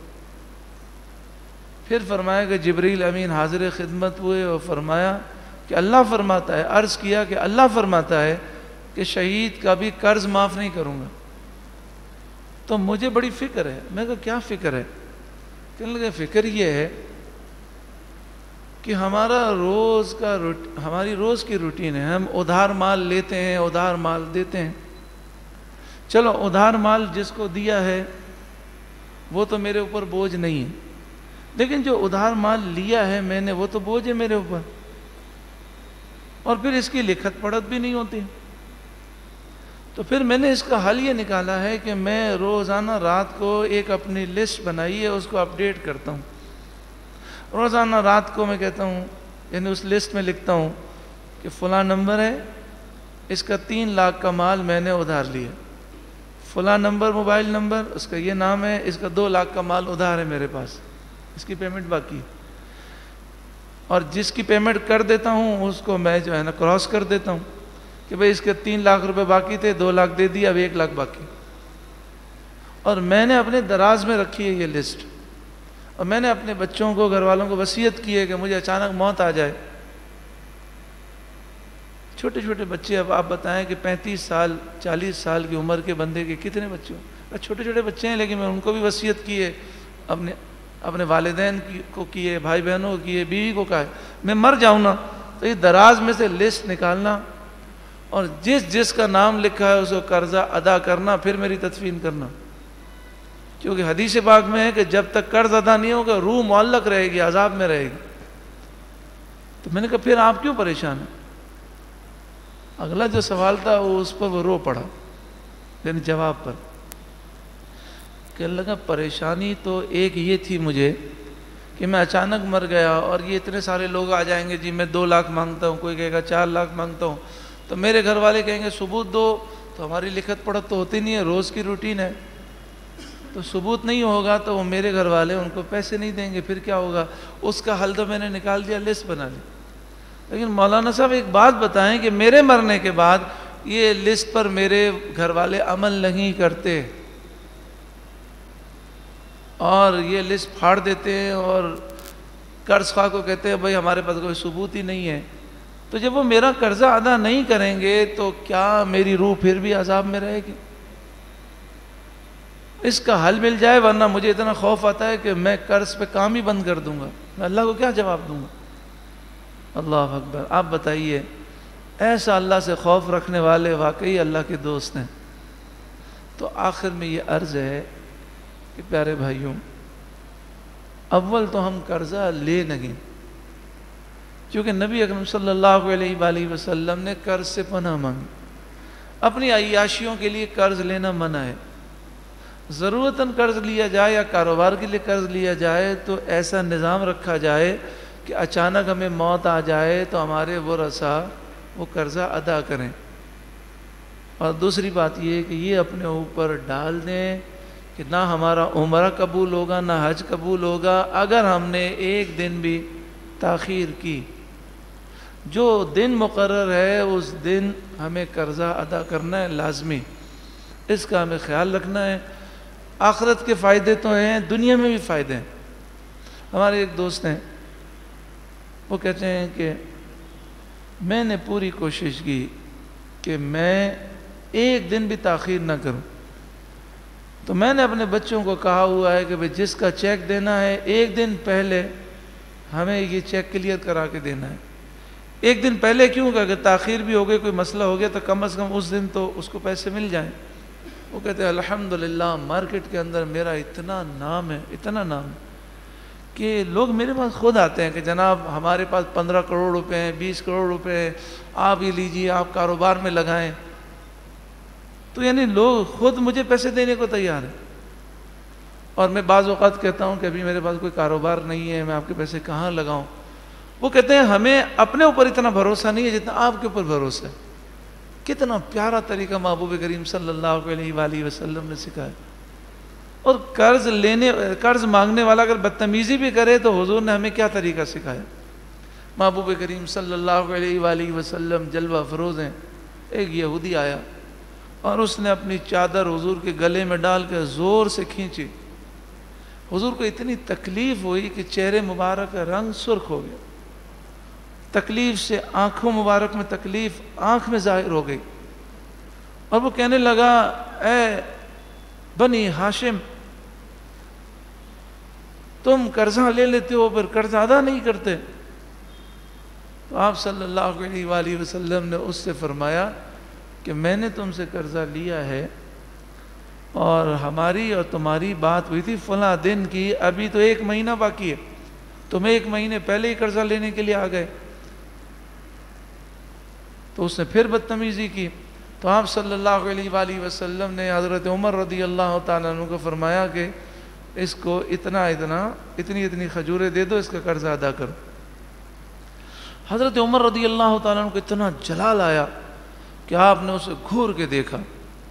پھر فرمایا کہ جبریل امین حاضر خدمت ہوئے اور فرمایا کہ اللہ فرماتا ہے، عرض کیا کہ اللہ فرماتا ہے کہ شہید کا بھی قرض معاف نہیں کروں گا۔ تو مجھے بڑی فکر ہے۔ میں کہا کیا فکر ہے؟ کہنے لگا فکر یہ ہے کہ ہماری روز کی روٹین ہے، ہم ادھار مال لیتے ہیں، ادھار مال دیتے ہیں۔ چلو ادھار مال جس کو دیا ہے وہ تو میرے اوپر بوجھ نہیں ہے، لیکن جو ادھار مال لیا ہے میں نے وہ تو بوجھ ہے میرے اوپر، اور پھر اس کی لکھت پڑھت بھی نہیں ہوتی۔ تو پھر میں نے اس کا حل یہ نکالا ہے کہ میں روزانہ رات کو ایک اپنی لسٹ بنائی ہے، اس کو اپڈیٹ کرتا ہوں۔ روزانہ رات کو میں کہتا ہوں، یعنی اس لسٹ میں لکھتا ہوں کہ فلاں نمبر ہے، اس کا 3 لاکھ کا مال میں نے ادھار لیا، فلاں نمبر موبائل نمبر، اس کا یہ نام ہے، اس کا 2 لاکھ کا مال ادھار ہے میرے پاس، اس کی پیمنٹ باقی، اور جس کی پیمنٹ کر دیتا ہوں اس کو میں جو ہے نا کراس کر دیتا ہوں کہ بھئی اس کے 3 لاکھ روپے باقی تھے، 2 لاکھ دے دیا، اب 1 لاکھ باقی۔ اور میں نے اپنے دراز میں رکھی ہے یہ لسٹ، اور میں نے اپنے بچوں کو، گھر والوں کو وصیت کی ہے کہ مجھے اچانک موت آ جائے، چھوٹے چھوٹے بچے، اب آپ بتائیں کہ 35 سال 40 سال کی عمر کے بندے کے کتنے بچے ہوں؟ چھوٹے چھوٹے بچے ہیں، لیکن میں ان کو بھی وصیت کی ہے، اپنے والدین کو کیے، بھائی بہنوں کو کیے، بیوی کو کہا ہے میں مر جاؤں نا تو یہ دراز میں سے لسٹ نکالنا اور جس جس کا نام لکھا ہے اس کو قرضہ ادا کرنا، پھر میری تدفین کرنا، کیونکہ حدیث پاک میں ہے کہ جب تک قرض ادا نہیں ہوگا روح معلق رہے گی، عذاب میں رہے گی۔ تو میں نے کہا پھر آپ کیوں پریشان ہیں؟ اگلا جو سوال تھا وہ اس پر وہ رو پڑا، لیکن جواب پر کہ لگا پریشانی تو ایک یہ تھی مجھے کہ میں اچانک مر گیا اور یہ اتنے سارے لوگ آ جائیں گے، جی میں 2 لاکھ مانگتا ہوں، کوئی کہے گا 4 لاکھ مانگتا ہوں، تو میرے گھر والے کہیں گے ثبوت دو، تو ہماری لکھت پڑھت تو ہوتی نہیں ہے، روز کی روٹین ہے، تو ثبوت نہیں ہوگا تو وہ میرے گھر والے ان کو پیسے نہیں دیں گے، پھر کیا ہوگا؟ اس کا حل تو میں نے نکال دیا، لسٹ بنا لی۔ لیکن مولانا صاحب ایک بات بتائیں کہ میرے مرنے کے بعد یہ لسٹ پر میرے گھر والے عمل نہیں کرتے اور یہ لسٹ پھاڑ دیتے ہیں اور قرض خواہ کو کہتے ہیں بھائی ہمارے پاس کوئی ثبوت ہی نہیں ہے، تو جب وہ میرا قرضہ ادا نہیں کریں گے تو کیا میری روح پھر بھی عذاب میں رہے گی؟ اس کا حل مل جائے، ورنہ مجھے اتنا خوف آتا ہے کہ میں قرض پہ کام ہی بند کر دوں گا، میں اللہ کو کیا جواب دوں گا؟ اللہ اکبر۔ آپ بتائیے، ایسا اللہ سے خوف رکھنے والے واقعی اللہ کے دوست ہیں۔ تو آخر میں یہ عرض ہے کہ پیارے بھائیوں، اول تو ہم قرضہ لے نہیں، کیونکہ نبی اکرم صلی اللہ علیہ وآلہ وسلم نے قرض سے پناہ مانگی۔ اپنی عیاشیوں کے لیے قرض لینا منع ہے۔ ضرورتاً قرض لیا جائے یا کاروبار کے لیے قرض لیا جائے تو ایسا نظام رکھا جائے کہ اچانک ہمیں موت آ جائے تو ہمارے ورثاء وہ قرضہ ادا کریں۔ اور دوسری بات یہ ہے کہ یہ اپنے اوپر ڈال دیں کہ نہ ہمارا عمرہ قبول ہوگا نہ حج قبول ہوگا اگر ہم نے ایک دن بھی تاخیر کی۔ جو دن مقرر ہے اس دن ہمیں قرضہ ادا کرنا ہے، لازمی، اس کا ہمیں خیال رکھنا ہے۔ آخرت کے فائدے تو ہیں، دنیا میں بھی فائدے ہیں۔ ہمارے ایک دوست ہیں، وہ کہتے ہیں کہ میں نے پوری کوشش کی کہ میں ایک دن بھی تاخیر نہ کروں، تو میں نے اپنے بچوں کو کہا ہوا ہے کہ بھئی جس کا چیک دینا ہے ایک دن پہلے ہمیں یہ چیک کلیئر کرا کے دینا ہے۔ ایک دن پہلے کیوں کہ اگر تاخیر بھی ہو گئی، کوئی مسئلہ ہو گیا تو کم از کم اس دن تو اس کو پیسے مل جائیں۔ وہ کہتے ہیں الحمدللہ مارکیٹ کے اندر میرا اتنا نام ہے، اتنا نام ہے کہ لوگ میرے پاس خود آتے ہیں کہ جناب ہمارے پاس 15 کروڑ روپے ہیں، 20 کروڑ روپے ہیں، آپ یہ لیجئے، آپ کاروبار میں لگائیں۔ تو یعنی لوگ خود مجھے پیسے دینے کو تیار ہیں۔ اور میں بعض اوقات کہتا ہوں کہ ابھی میرے پاس کوئی کاروبار نہیں ہے، میں آپ کے پیسے کہاں لگاؤں؟ وہ کہتے ہیں ہمیں اپنے اوپر اتنا بھروسہ نہیں ہے جتنا آپ کے اوپر بھروسہ ہے۔ کتنا پیارا طریقہ محبوب کریم صلی اللہ علیہ وآلہ وسلم نے سکھایا۔ اور قرض مانگنے والا اگر بدتمیزی بھی کرے تو حضور نے ہمیں کیا طریقہ سکھایا؟ محبوب کریم صلی اللہ علیہ وآلہ وسلم جلوہ افروز ہیں۔ ایک یہودی آیا اور اس نے اپنی چادر حضور کے گلے میں ڈال کے زور سے کھینچی۔ حضور کو اتنی تکلیف ہوئی کہ چہرے مبارک کا رنگ سرخ ہو گیا، تکلیف سے آنکھوں مبارک میں تکلیف آنکھ میں ظاہر ہو گئی، اور وہ کہنے لگا اے بنی ہاشم، تم قرضہ لے لیتے ہو پھر قرضہ ادا نہیں کرتے۔ تو آپ صلی اللہ علیہ وآلہ وسلم نے اس سے فرمایا کہ میں نے تم سے قرضہ لیا ہے اور ہماری اور تمہاری بات ہوئی تھی فلاں دن کی، ابھی تو 1 مہینہ باقی ہے، تم 1 مہینے پہلے ہی قرضہ لینے کے لیے آ گئے۔ تو اس نے پھر بدتمیزی کی، تو آپ صلی اللہ علیہ وآلہ وسلم نے حضرت عمر رضی اللہ تعالیٰ عنہ کو فرمایا کہ اس کو اتنی کھجوریں دے دو، اس کا قرضہ ادا کرو۔ حضرت عمر رضی اللہ تعالیٰ عنہ کو اتنا جلال آیا کہ آپ نے اسے گھور کے دیکھا،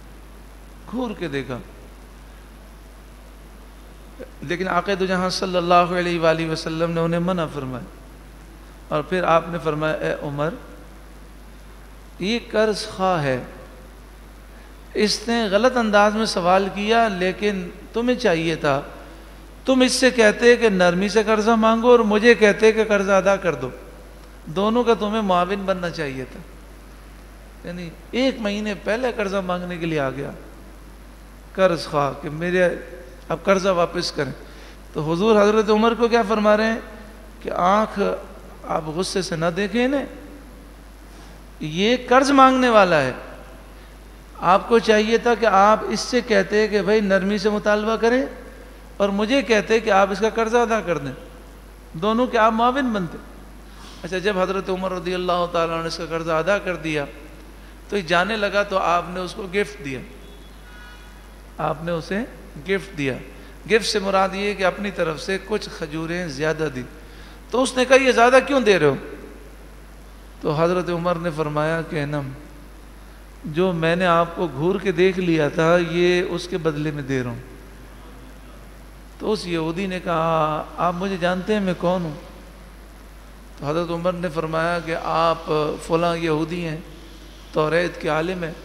لیکن آقا دو جہاں صلی اللہ علیہ وآلہ وسلم نے انہیں منع فرمایا، اور پھر آپ نے فرمایا اے عمر، یہ قرض خواہ ہے، اس نے غلط انداز میں سوال کیا، لیکن تمہیں چاہیے تھا تم اس سے کہتے کہ نرمی سے قرضہ مانگو اور مجھے کہتے کہ قرضہ ادا کر دو، دونوں کا تمہیں معاون بننا چاہیے تھا۔ یعنی 1 مہینے پہلے قرضہ مانگنے کے لیے آ گیا قرض خواہ کہ میرے اب قرضہ واپس کریں۔ تو حضور حضرت عمر کو کیا فرما رہے ہیں کہ آنکھ آپ غصے سے نہ دیکھیں انہیں، یہ قرض مانگنے والا ہے. آپ کو چاہیے تھا کہ آپ اس سے کہتے کہ بھائی نرمی سے مطالبہ کریں، اور مجھے کہتے کہ آپ اس کا قرضہ ادا کر دیں، دونوں کے آپ معاون بنتے. اچھا، جب حضرت عمر رضی اللہ تعالیٰ نے اس کا قرضہ ادا کر دیا تو یہ جانے لگا، تو آپ نے اس کو گفٹ دیا. آپ نے اسے گفٹ دیا. گفٹ سے مراد یہ کہ اپنی طرف سے کچھ کھجوریں زیادہ دی. تو اس نے کہا یہ زیادہ کیوں دے رہے ہو؟ تو حضرت عمر نے فرمایا کہ انم، جو میں نے آپ کو گھور کے دیکھ لیا تھا یہ اس کے بدلے میں دے رہا ہوں. تو اس یہودی نے کہا آپ مجھے جانتے ہیں میں کون ہوں؟ تو حضرت عمر نے فرمایا کہ آپ فلاں یہودی ہیں، توریت کے عالم ہیں.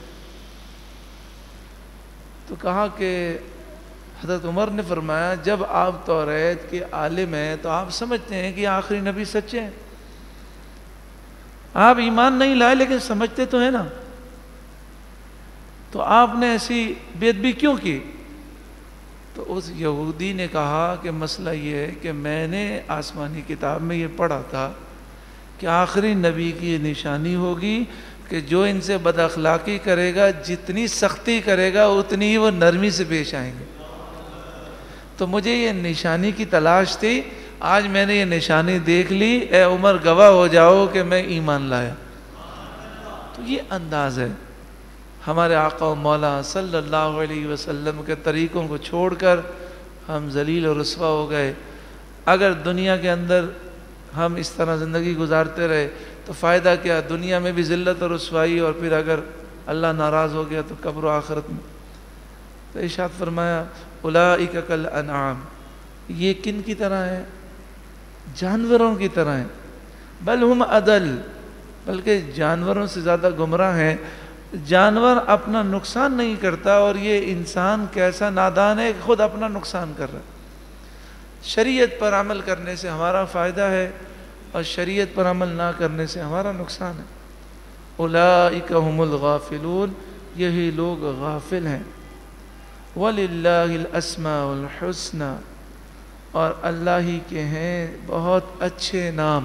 تو کہا کہ حضرت عمر نے فرمایا جب آپ توریت کے عالم ہیں تو آپ سمجھتے ہیں کہ آخری نبی سچے ہیں. آپ ایمان نہیں لائے لیکن سمجھتے تو ہیں نا، تو آپ نے ایسی بے ادبی کیوں کی؟ تو اس یہودی نے کہا کہ مسئلہ یہ ہے کہ میں نے آسمانی کتاب میں یہ پڑھا تھا کہ آخری نبی کی یہ نشانی ہوگی کہ جو ان سے بد اخلاقی کرے گا، جتنی سختی کرے گا اتنی ہی وہ نرمی سے پیش آئیں گے. تو مجھے یہ نشانی کی تلاش تھی، آج میں نے یہ نشانی دیکھ لی، اے عمر گواہ ہو جاؤ کہ میں ایمان لایا. تو یہ انداز ہے. ہمارے آقا و مولا صلی اللہ علیہ وسلم کے طریقوں کو چھوڑ کر ہم ذلیل و رسوا ہو گئے. اگر دنیا کے اندر ہم اس طرح زندگی گزارتے رہے تو فائدہ کیا؟ دنیا میں بھی ذلت اور رسوائی، اور پھر اگر اللہ ناراض ہو گیا تو قبر و آخرت میں. تو ارشاد فرمایا اولئک کالانعام، یہ کن کی طرح ہے؟ جانوروں کی طرح ہیں. بل ہم اضل، بلکہ جانوروں سے زیادہ گمراہ ہیں. جانور اپنا نقصان نہیں کرتا، اور یہ انسان کیسا نادان ہے کہ خود اپنا نقصان کر رہا ہے. شریعت پر عمل کرنے سے ہمارا فائدہ ہے، اور شریعت پر عمل نہ کرنے سے ہمارا نقصان ہے. اولئک هم الغافلون، یہی لوگ غافل ہیں. وَلِلَّهِ الْأَسْمَاءُ الْحُسْنَى، اور اللہ ہی کے ہیں بہت اچھے نام.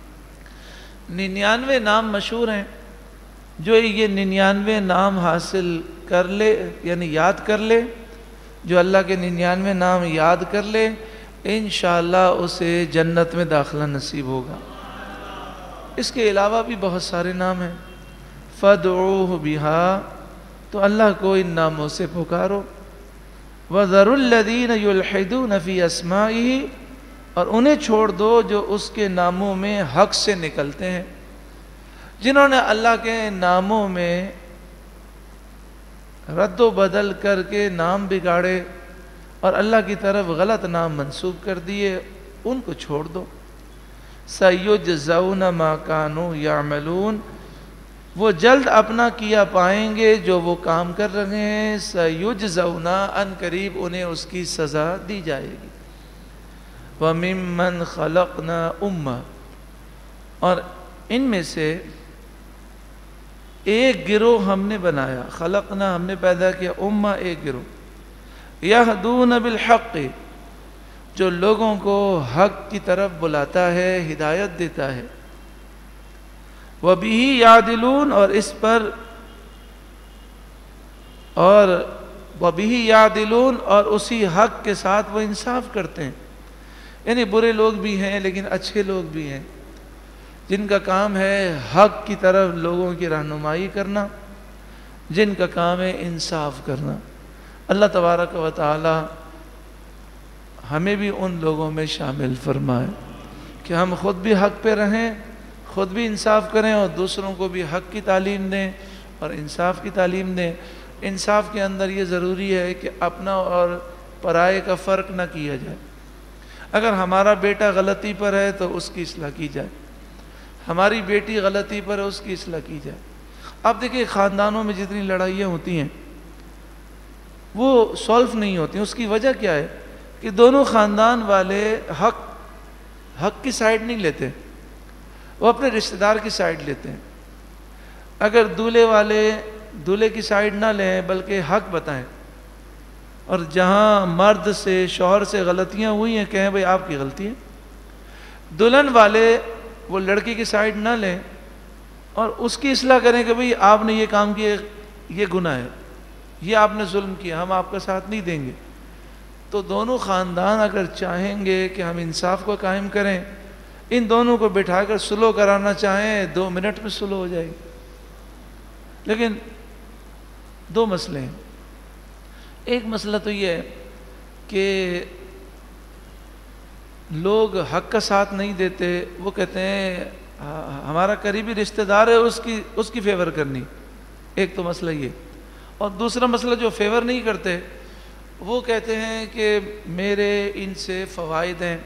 99 نام مشہور ہیں. جو یہ 99 نام حاصل کر لے، یعنی یاد کر لے، جو اللہ کے 99 نام یاد کر لے، انشاءاللہ اسے جنت میں داخلہ نصیب ہوگا. اس کے علاوہ بھی بہت سارے نام ہیں. فَادْعُوهُ بِهَا، تو اللہ کو ان ناموں سے پکارو. وَذَرُوا الَّذِينَ يُلْحِدُونَ فِي أَسْمَائِهِ، اور انہیں چھوڑ دو جو اس کے ناموں میں حق سے نکلتے ہیں. جنہوں نے اللہ کے ناموں میں رد و بدل کر کے نام بگاڑے اور اللہ کی طرف غلط نام منسوب کر دیے، ان کو چھوڑ دو. سَيُجْزَوْنَ مَا كَانُوا يَعْمَلُونَ، وہ جلد اپنا کیا پائیں گے جو وہ کام کر رہے ہیں. سَيُجْزَوْنَ، ان قریب انہیں اس کی سزا دی جائے گی. وَمِمَّنْ خَلَقْنَا أُمَّةً، اور ان میں سے ایک گروہ ہم نے بنایا. خلقنا، ہم نے پیدا کیا. امہ، ایک گروہ. یہدون بالحق، جو لوگوں کو حق کی طرف بلاتا ہے، ہدایت دیتا ہے. وبہ یعدلون، اور اس پر، اور وبہ یعدلون، اور اسی حق کے ساتھ وہ انصاف کرتے ہیں. یعنی برے لوگ بھی ہیں لیکن اچھے لوگ بھی ہیں جن کا کام ہے حق کی طرف لوگوں کی رہنمائی کرنا، جن کا کام ہے انصاف کرنا. اللہ تبارک و تعالی ہمیں بھی ان لوگوں میں شامل فرمائے کہ ہم خود بھی حق پہ رہیں، خود بھی انصاف کریں، اور دوسروں کو بھی حق کی تعلیم دیں اور انصاف کی تعلیم دیں. انصاف کے اندر یہ ضروری ہے کہ اپنا اور پرائے کا فرق نہ کیا جائے. اگر ہمارا بیٹا غلطی پر ہے تو اس کی اصلاح کی جائے، ہماری بیٹی غلطی پر ہے اس کی اصلاح کی جائے. اب دیکھیں خاندانوں میں جتنی لڑائیاں ہوتی ہیں وہ سولف نہیں ہوتی. اس کی وجہ کیا ہے کہ دونوں خاندان والے حق کی سائیڈ نہیں لیتے، وہ اپنے رشتہ دار کی سائیڈ لیتے ہیں. اگر دولہے والے دولہے کی سائیڈ نہ لیں بلکہ حق بتائیں، اور جہاں مرد سے شوہر سے غلطیاں ہوئی ہیں کہیں بھئی آپ کی غلطی ہے. دلہن والے وہ لڑکی کی سائیڈ نہ لیں اور اس کی اصلاح کریں کہ بھئی آپ نے یہ کام کیا، یہ گناہ ہے، یہ آپ نے ظلم کیا، ہم آپ کا ساتھ نہیں دیں گے. تو دونوں خاندان اگر چاہیں گے کہ ہم انصاف کو قائم کریں، ان دونوں کو بٹھا کر سلو کرانا چاہیں 2 منٹ میں سلو ہو جائے گی. لیکن 2 مسئلے ہیں. ایک مسئلہ تو یہ ہے کہ لوگ حق کا ساتھ نہیں دیتے، وہ کہتے ہیں ہمارا قریبی رشتہ دار ہے، اس کی فیور کرنی. ایک تو مسئلہ یہ. اور دوسرا مسئلہ جو فیور نہیں کرتے وہ کہتے ہیں کہ میرے ان سے فوائد ہیں،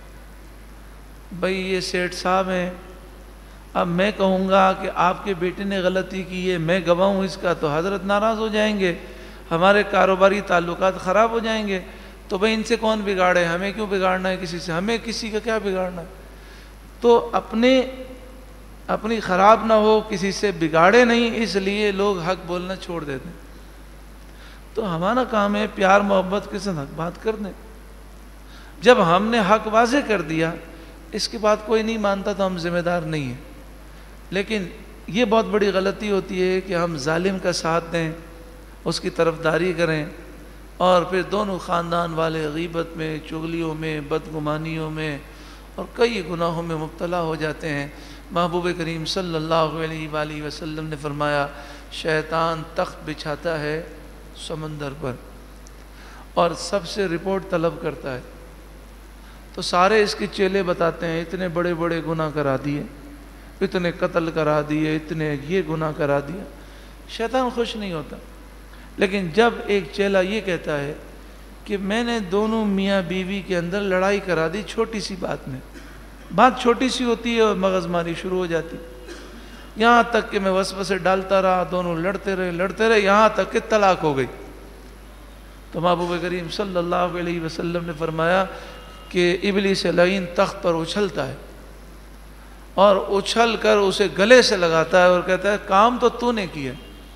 بھئی یہ سیٹھ صاحب ہیں، اب میں کہوں گا کہ آپ کے بیٹے نے غلطی کی ہے، میں گواہ ہوں اس کا، تو حضرت ناراض ہو جائیں گے، ہمارے کاروباری تعلقات خراب ہو جائیں گے. تو بھئی ان سے کون بگاڑے، ہمیں کیوں بگاڑنا ہے کسی سے، ہمیں کسی کا کیا بگاڑنا ہے. تو اپنی خراب نہ ہو، کسی سے بگاڑے نہیں، اس لیے لوگ حق بولنا چھوڑ دیتے ہیں. تو ہمارا کام ہے پیار محبت کے ساتھ حق بات کر دیں. جب ہم نے حق واضح کر دیا، اس کے بعد کوئی نہیں مانتا تو ہم ذمہ دار نہیں ہیں. لیکن یہ بہت بڑی غلطی ہوتی ہے کہ ہم ظالم کا ساتھ دیں، اس کی طرفداری کریں، اور پھر دونوں خاندان والے غیبت میں، چغلیوں میں، بدگمانیوں میں اور کئی گناہوں میں مبتلا ہو جاتے ہیں. محبوب کریم صلی اللہ علیہ وآلہ وسلم نے فرمایا شیطان تخت بچھاتا ہے سمندر پر اور سب سے رپورٹ طلب کرتا ہے. تو سارے اس کے چیلے بتاتے ہیں اتنے بڑے بڑے گناہ کرا دیے، اتنے قتل کرا دیے، اتنے یہ گناہ کرا دیا. شیطان خوش نہیں ہوتا. لیکن جب ایک چیلا یہ کہتا ہے کہ میں نے دونوں میاں بیوی کے اندر لڑائی کرا دی چھوٹی سی بات میں، بات چھوٹی سی ہوتی ہے اور مغز ماری شروع ہو جاتی، یہاں تک کہ میں وسوسے ڈالتا رہا، دونوں لڑتے رہے یہاں تک کہ طلاق ہو گئی. تو محبوب کریم صلی اللہ علیہ وسلم نے فرمایا کہ ابلیس لعین تخت پر اچھلتا ہے اور اچھل کر اسے گلے سے لگاتا ہے اور کہتا ہے کام تو نے کیا.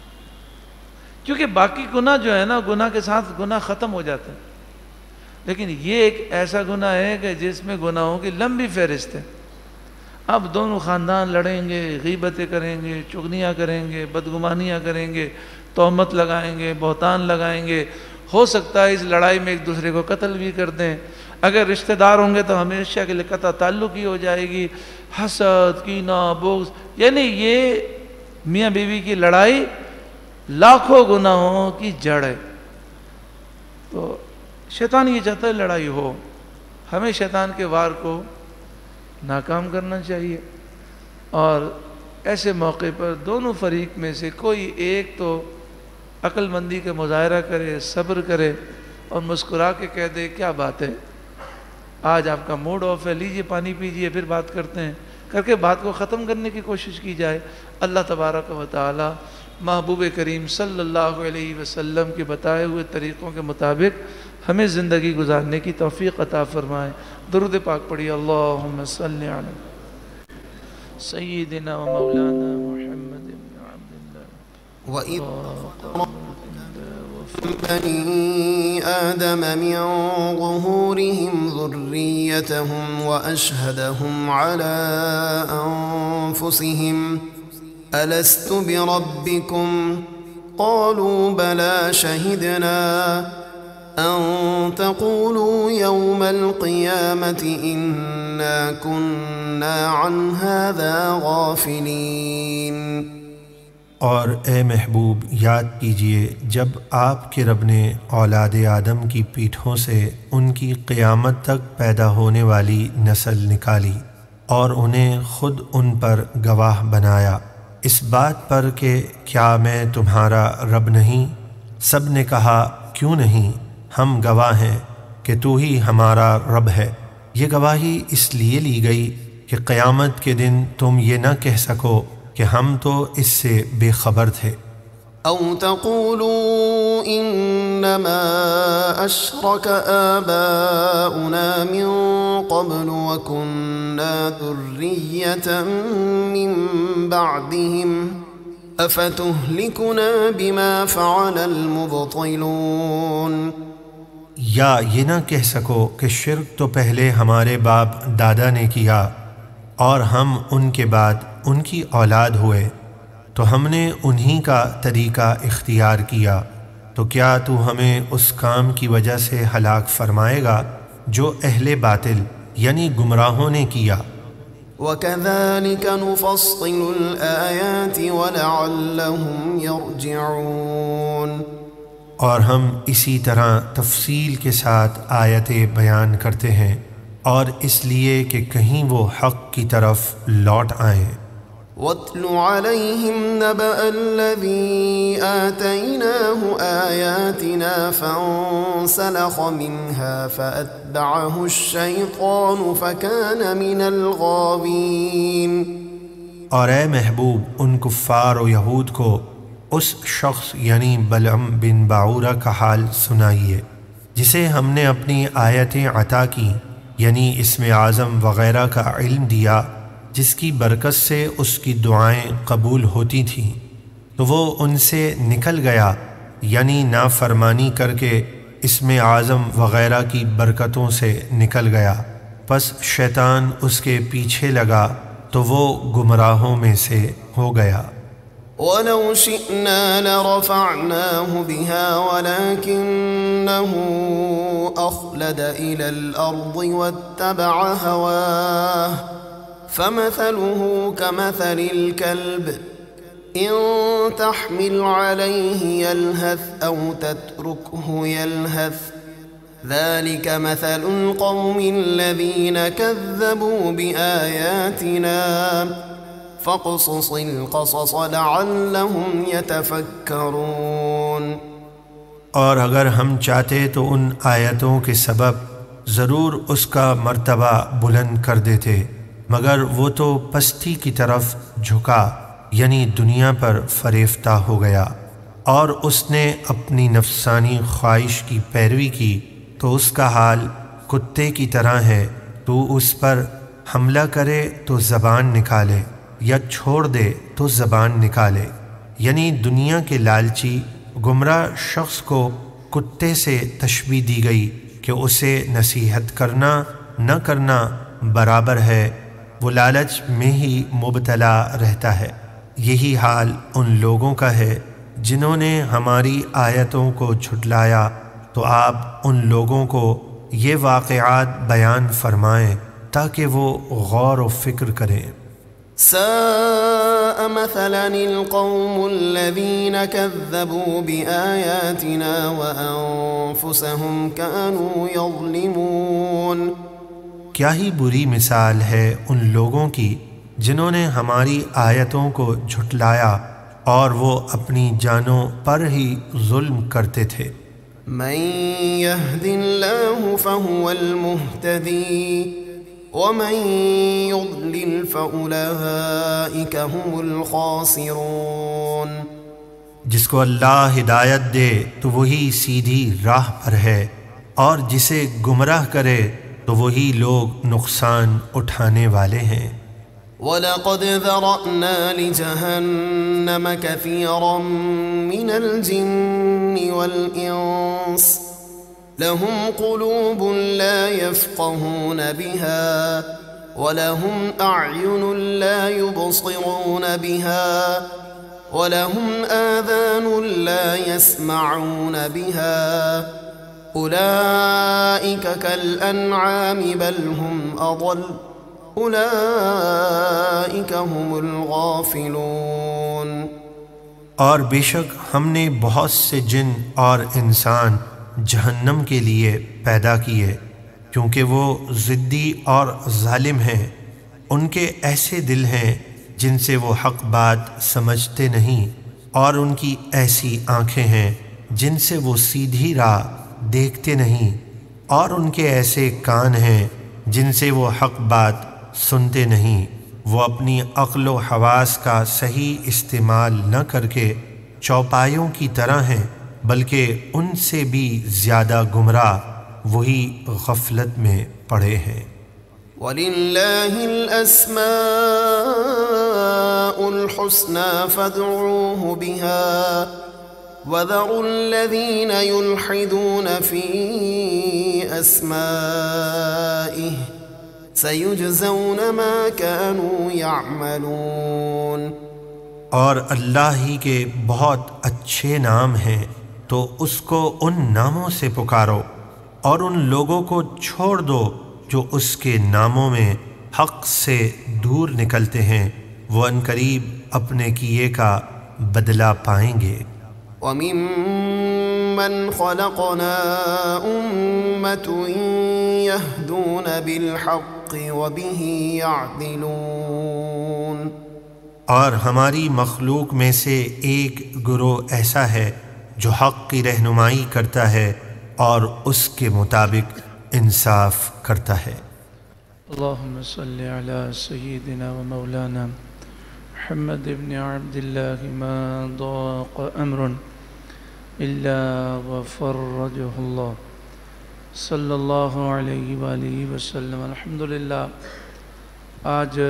کیونکہ باقی گناہ جو ہے نا، گناہ کے ساتھ گناہ ختم ہو جاتا ہے، لیکن یہ ایک ایسا گناہ ہے کہ جس میں گناہوں کی لمبی فہرست ہے. اب دونوں خاندان لڑیں گے، غیبتیں کریں گے، چغلیاں کریں گے، بدگمانیاں کریں گے، تہمت لگائیں گے، بہتان لگائیں گے. ہو سکتا ہے اس لڑائی میں ایک دوسرے کو قتل بھی کر دیں. اگر رشتہ دار ہوں گے تو ہمیشہ کے لیے قطع تعلق ہی ہو جائے گی. حسد، کینہ، بغض، یعنی یہ میاں بیوی کی لڑائی لاکھوں گناہوں کی جڑ ہے. تو شیطان یہ چاہتا ہے لڑائی ہو. ہمیں شیطان کے وار کو ناکام کرنا چاہیے، اور ایسے موقع پر دونوں فریق میں سے کوئی ایک تو عقل مندی کا مظاہرہ کرے، صبر کرے اور مسکرا کے کہہ دے کیا بات ہے، آج آپ کا موڈ آف ہے، لیجئے پانی پیجئے، پھر بات کرتے ہیں، کر کے بات کو ختم کرنے کی کوشش کی جائے. اللہ تبارک و تعالی محبوب کریم صلی اللہ علیہ وسلم کے بتائے ہوئے طریقوں کے مطابق ہمیں زندگی گزارنے کی توفیق عطا فرمائے. درود پاک پڑھیے. اللہم صلی علی سیدنا و مولانا محمد بن عبداللہ. وَإِذْ بَنِي آدَمَ مِنْ ظُهُورِهِمْ ذُرِّيَّتَهُمْ وَأَشْهَدَهُمْ عَلَىٰ أَنفُسِهِمْ أَلَسْتُ بِرَبِّكُمْ قَالُوا بَلَىٰ شَهِدْنَا أَن تَقُولُوا يَوْمَ الْقِيَامَةِ إِنَّا كُنَّا عَنْ هَٰذَا غَافِلِينَ. اور اے محبوب یاد کیجئے جب آپ کے رب نے اولاد آدم کی پیٹھوں سے ان کی قیامت تک پیدا ہونے والی نسل نکالی اور انہیں خود ان پر گواہ بنایا اس بات پر کہ کیا میں تمہارا رب نہیں؟ سب نے کہا کیوں نہیں، ہم گواہ ہیں کہ تو ہی ہمارا رب ہے. یہ گواہی اس لیے لی گئی کہ قیامت کے دن تم یہ نہ کہہ سکو کہ ہم تو اس سے بے خبر تھے. او تقولوا انما اشرك آباؤنا من قبل وكنا ذرية من بعدهم افتهلكنا بما فعل المبطلون. یا یہ نہ کہہ سکو کہ شرک تو پہلے ہمارے باپ دادا نے کیا اور ہم ان کے بعد ان کی اولاد ہوئے تو ہم نے انہی کا طریقہ اختیار کیا، تو کیا تو ہمیں اس کام کی وجہ سے ہلاک فرمائے گا جو اہل باطل یعنی گمراہوں نے کیا۔ وَكَذَلِكَ نُفَصِّلُ الْآيَاتِ وَلَعَلَّهُمْ يَرْجِعُونَ، اور ہم اسی طرح تفصیل کے ساتھ آیتیں بیان کرتے ہیں اور اس لیے کہ کہیں وہ حق کی طرف لوٹ آئیں۔ وَاتْلُ عَلَيْهِمْ نَبَأَ الَّذِي آتَيْنَاهُ آيَاتِنَا فَانسَلَخَ مِنْهَا فَأَتْبَعَهُ الشَّيْطَانُ فَكَانَ مِنَ الْغَاوِينَ۔ اور اے محبوب ان کفار و یہود کو اس شخص یعنی بلعم بن باعورہ کا حال سنائیے جسے ہم نے اپنی آیتیں عطا کی، یعنی اسم اعظم وغیرہ کا علم دیا، جس کی برکت سے اس کی دعائیں قبول ہوتی تھیں، تو وہ ان سے نکل گیا، یعنی نافرمانی کر کے اسم اعظم وغیرہ کی برکتوں سے نکل گیا، پس شیطان اس کے پیچھے لگا تو وہ گمراہوں میں سے ہو گیا۔ وَلَوْ شِئْنَا لَرَفَعْنَاهُ بِهَا وَلَكِنَّهُ أَخْلَدَ إِلَى الْأَرْضِ وَاتَّبَعَ هَوَاهُ فَمَثَلُهُ كَمَثَلِ الْكَلْبِ إِن تَحْمِلْ عَلَيْهِ يَلْهَثْ أَوْ تَتْرُكْهُ يَلْهَثْ ذَلِكَ مَثَلُ الْقَوْمِ الَّذِينَ كَذَّبُوا بِآيَاتِنَا فَاقْصُصِ الْقَصَصَ لَعَلَّهُمْ يَتَفَكَّرُونَ۔ اور اگر ہم چاہتے تو ان آیتوں کے سبب ضرور اس کا مرتبہ بلند کر دیتے، مگر وہ تو پستی کی طرف جھکا، یعنی دنیا پر فریفتہ ہو گیا، اور اس نے اپنی نفسانی خواہش کی پیروی کی، تو اس کا حال کتے کی طرح ہے، تو اس پر حملہ کرے تو زبان نکالے یا چھوڑ دے تو زبان نکالے، یعنی دنیا کے لالچی گمراہ شخص کو کتے سے تشبیہ دی گئی کہ اسے نصیحت کرنا نہ کرنا برابر ہے، وہ لالچ میں ہی مبتلا رہتا ہے۔ یہی حال ان لوگوں کا ہے جنہوں نے ہماری آیتوں کو جھٹلایا، تو آپ ان لوگوں کو یہ واقعات بیان فرمائیں تاکہ وہ غور و فکر کریں۔ ساء مثلا القوم الذين كذبوا بآياتنا وأنفسهم كانوا يظلمون۔ کیا ہی بری مثال ہے ان لوگوں کی جنہوں نے ہماری آیتوں کو جھٹلایا اور وہ اپنی جانوں پر ہی ظلم کرتے تھے۔ من يهد الله فهو المهتدي ومن يضلل فأولئك هم الخاسرون۔ جس کو اللہ ہدایت دے تو وہی سیدھی راہ پر ہے، اور جسے گمراہ کرے تو وہی لوگ نقصان اٹھانے والے ہیں۔ وَلَقَدْ ذَرَأْنَا لِجَهَنَّمَ كَثِيرًا مِنَ الْجِنِّ وَالْإِنسِ لَهُمْ قُلُوبٌ لَا يَفْقَهُونَ بِهَا وَلَهُمْ أَعْيُنٌ لَا يُبْصِرُونَ بِهَا وَلَهُمْ آذَانٌ لَا يَسْمَعُونَ بِهَا أُولَئِكَ كَالْأَنْعَامِ بَلْ هُمْ أَضَلُّ أُولَئِكَ هُمُ الْغَافِلُونَ۔ اور بے شک ہم نے بہت سے جن اور انسان جہنم کے لیے پیدا کیے، کیونکہ وہ ضدی اور ظالم ہیں، ان کے ایسے دل ہیں جن سے وہ حق بات سمجھتے نہیں، اور ان کی ایسی آنکھیں ہیں جن سے وہ سیدھی راہ دیکھتے نہیں، اور ان کے ایسے کان ہیں جن سے وہ حق بات سنتے نہیں۔ وہ اپنی عقل و حواس کا صحیح استعمال نہ کر کے چوپایوں کی طرح ہیں، بلکہ ان سے بھی زیادہ گمراہ وہی غفلت میں پڑے ہیں۔ وَلِلَّهِ الْأَسْمَاءُ الْحُسْنَى فَادْعُوهُ بِهَا وَذَرُوا الَّذِينَ يُلْحِدُونَ فِي أَسْمَائِهِ سيجزون ما كانوا يعملون۔ اور اللہ ہی کے بہت اچھے نام ہیں، تو اس کو ان ناموں سے پکارو، اور ان لوگوں کو چھوڑ دو جو اس کے ناموں میں حق سے دور نکلتے ہیں، وہ عنقریب اپنے کیے کا بدلہ پائیں گے۔ وَمِمَّنْ خَلَقْنَا أُمَّةٌ يَهْدُونَ بِالْحَقِّ وَبِهِ يَعْدِلُونَ۔ اور ہماری مخلوق میں سے ایک گروہ ایسا ہے جو حق کی رہنمائی کرتا ہے اور اس کے مطابق انصاف کرتا ہے۔ اللہم صلی علی سیدنا و مولانا محمد بن عبد اللہ ما ضاق امر الا وفرجہ اللہ صلی اللہ علیہ وآلہ وسلم۔ الحمدللہ آج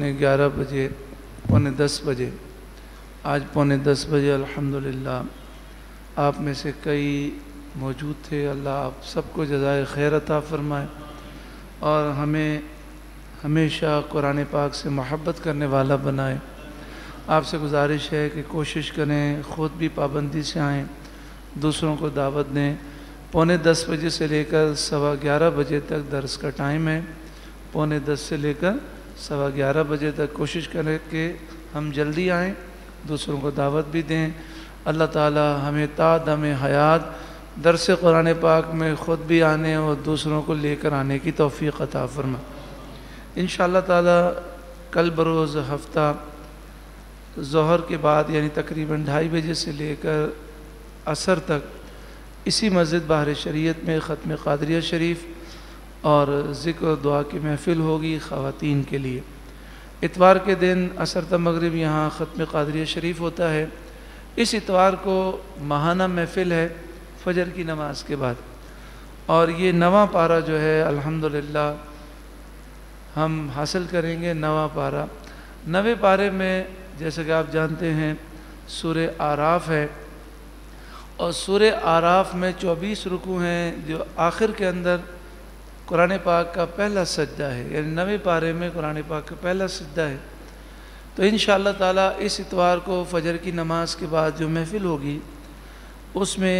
پونے 10 بجے پونے 10 بجے الحمدللہ آپ میں سے کئی موجود تھے۔ اللہ آپ سب کو جزائے خیر عطا فرمائے اور ہمیں ہمیشہ قرآن پاک سے محبت کرنے والا بنائے۔ آپ سے گزارش ہے کہ کوشش کریں خود بھی پابندی سے آئیں، دوسروں کو دعوت دیں۔ پونے 10 بجے سے لے کر 11:15 بجے تک درس کا ٹائم ہے۔ پونے 10 سے لے کر 11:15 بجے تک کوشش کریں کہ ہم جلدی آئیں، دوسروں کو دعوت بھی دیں۔ اللہ تعالی ہمیں تا دم حیات درس قرآن پاک میں خود بھی آنے اور دوسروں کو لے کر آنے کی توفیق عطا فرمائے۔ انشاءاللہ تعالی کل بروز ہفتہ ظہر کے بعد یعنی تقریباً 2:30 بجے سے لے کر عصر تک اسی مسجد بحر شریعت میں ختم قادریہ شریف اور ذکر و دعا کی محفل ہوگی خواتین کے لیے۔ اتوار کے دن عصر تا مغرب یہاں ختم قادریہ شریف ہوتا ہے۔ اس اتوار کو ماہانہ محفل ہے فجر کی نماز کے بعد، اور یہ 9واں پارہ جو ہے الحمدللہ ہم حاصل کریں گے۔ 9واں پارہ 9ویں پارے میں جیسا کہ آپ جانتے ہیں سورہ اعراف ہے، اور سورہ اعراف میں 24 رکوع ہیں جو آخر کے اندر قرآن پاک کا پہلا سجدہ ہے، یعنی 9ویں پارے میں قرآن پاک کا پہلا سجدہ ہے۔ تو انشاءاللہ تعالی اس اتوار کو فجر کی نماز کے بعد جو محفل ہوگی اس میں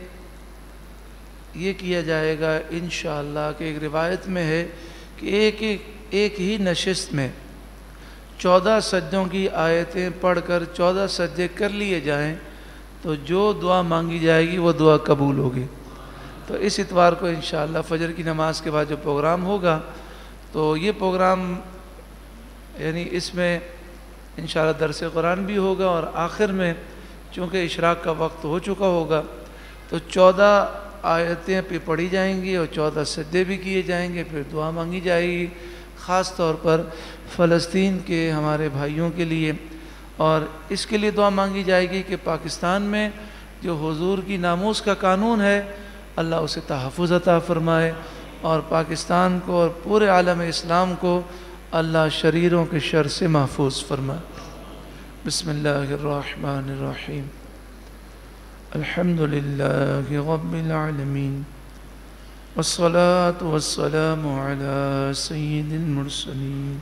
یہ کیا جائے گا انشاءاللہ کہ ایک روایت میں ہے کہ ایک ہی نشست میں 14 سجدوں کی آیتیں پڑھ کر 14 سجدے کر لیے جائیں تو جو دعا مانگی جائے گی وہ دعا قبول ہوگی۔ تو اس اتوار کو انشاءاللہ فجر کی نماز کے بعد جو پروگرام ہوگا تو یہ پروگرام یعنی اس میں انشاءاللہ درس قرآن بھی ہوگا، اور آخر میں چونکہ اشراق کا وقت ہو چکا ہوگا تو 14 آیتیں پہ پڑھی جائیں گی اور 14 سجدے بھی کیے جائیں گے، پھر دعا مانگی جائے گی خاص طور پر فلسطین کے ہمارے بھائیوں کے لیے، اور اس کے لیے دعا مانگی جائے گی کہ پاکستان میں جو حضور کی ناموس کا قانون ہے اللہ اسے تحفظ عطا فرمائے، اور پاکستان کو اور پورے عالم اسلام کو اللہ شریروں کے شر سے محفوظ فرمائے۔ بسم اللہ الرحمن الرحیم، الحمدللہ رب العالمین، والصلاة والسلام على سید المرسلین۔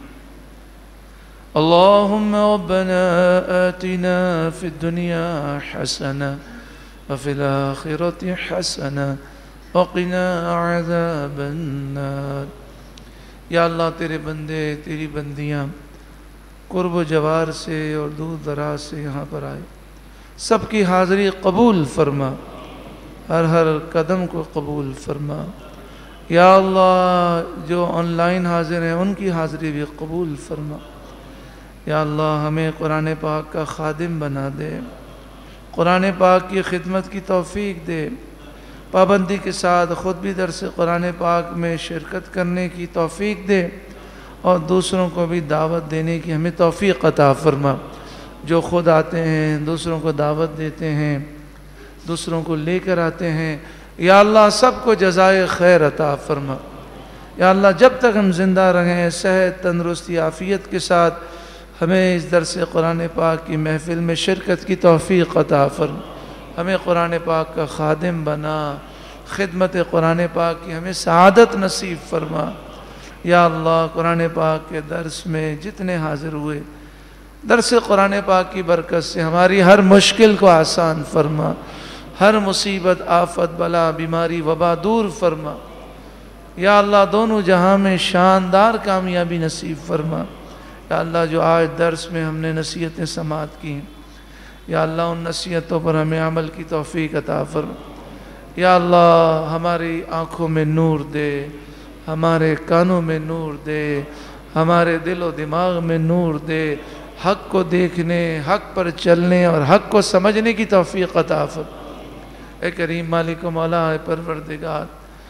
اللہم ربنا آتنا فی الدنیا حسنہ وفی الآخرۃ حسنہ وقنا عذاب النار۔ یا اللہ تیرے بندے تیری بندیاں قرب و جوار سے اور دور دراز سے یہاں پر آئے، سب کی حاضری قبول فرما، ہر قدم کو قبول فرما۔ یا اللہ جو آن لائن حاضر ہیں ان کی حاضری بھی قبول فرما۔ یا اللہ ہمیں قرآن پاک کا خادم بنا دے، قرآن پاک کی خدمت کی توفیق دے، پابندی کے ساتھ خود بھی درس قرآن پاک میں شرکت کرنے کی توفیق دے، اور دوسروں کو بھی دعوت دینے کی ہمیں توفیق عطا فرما۔ جو خود آتے ہیں دوسروں کو دعوت دیتے ہیں، دوسروں کو لے کر آتے ہیں، یا اللہ سب کو جزائے خیر عطا فرما۔ یا اللہ جب تک ہم زندہ رہیں صحت تندرستی عافیت کے ساتھ ہمیں اس درس قرآن پاک کی محفل میں شرکت کی توفیق عطا فرما۔ ہمیں قرآن پاک کا خادم بنا، خدمت قرآن پاک کی ہمیں سعادت نصیب فرما۔ یا اللہ قرآن پاک کے درس میں جتنے حاضر ہوئے، درس قرآن پاک کی برکت سے ہماری ہر مشکل کو آسان فرما، ہر مصیبت آفت بلا بیماری وبا دور فرما۔ یا اللہ دونوں جہاں میں شاندار کامیابی نصیب فرما۔ یا اللہ جو آج درس میں ہم نے نصیحتیں سماعت کی ہیں، یا اللہ ان نصیحتوں پر ہمیں عمل کی توفیق عطا فرما۔ یا اللہ ہماری آنکھوں میں نور دے، ہمارے کانوں میں نور دے، ہمارے دل و دماغ میں نور دے، حق کو دیکھنے، حق پر چلنے اور حق کو سمجھنے کی توفیق عطا فرما۔ اے کریم مالک و مولا، اے پروردگار،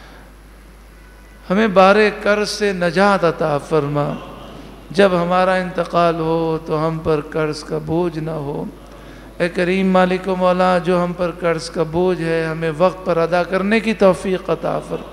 ہمیں بارے قرض سے نجات عطا فرما۔ جب ہمارا انتقال ہو تو ہم پر قرض کا بوجھ نہ ہو۔ اے کریم مالک و مولا، جو ہم پر قرض کا بوجھ ہے ہمیں وقت پر ادا کرنے کی توفیق عطا فرما۔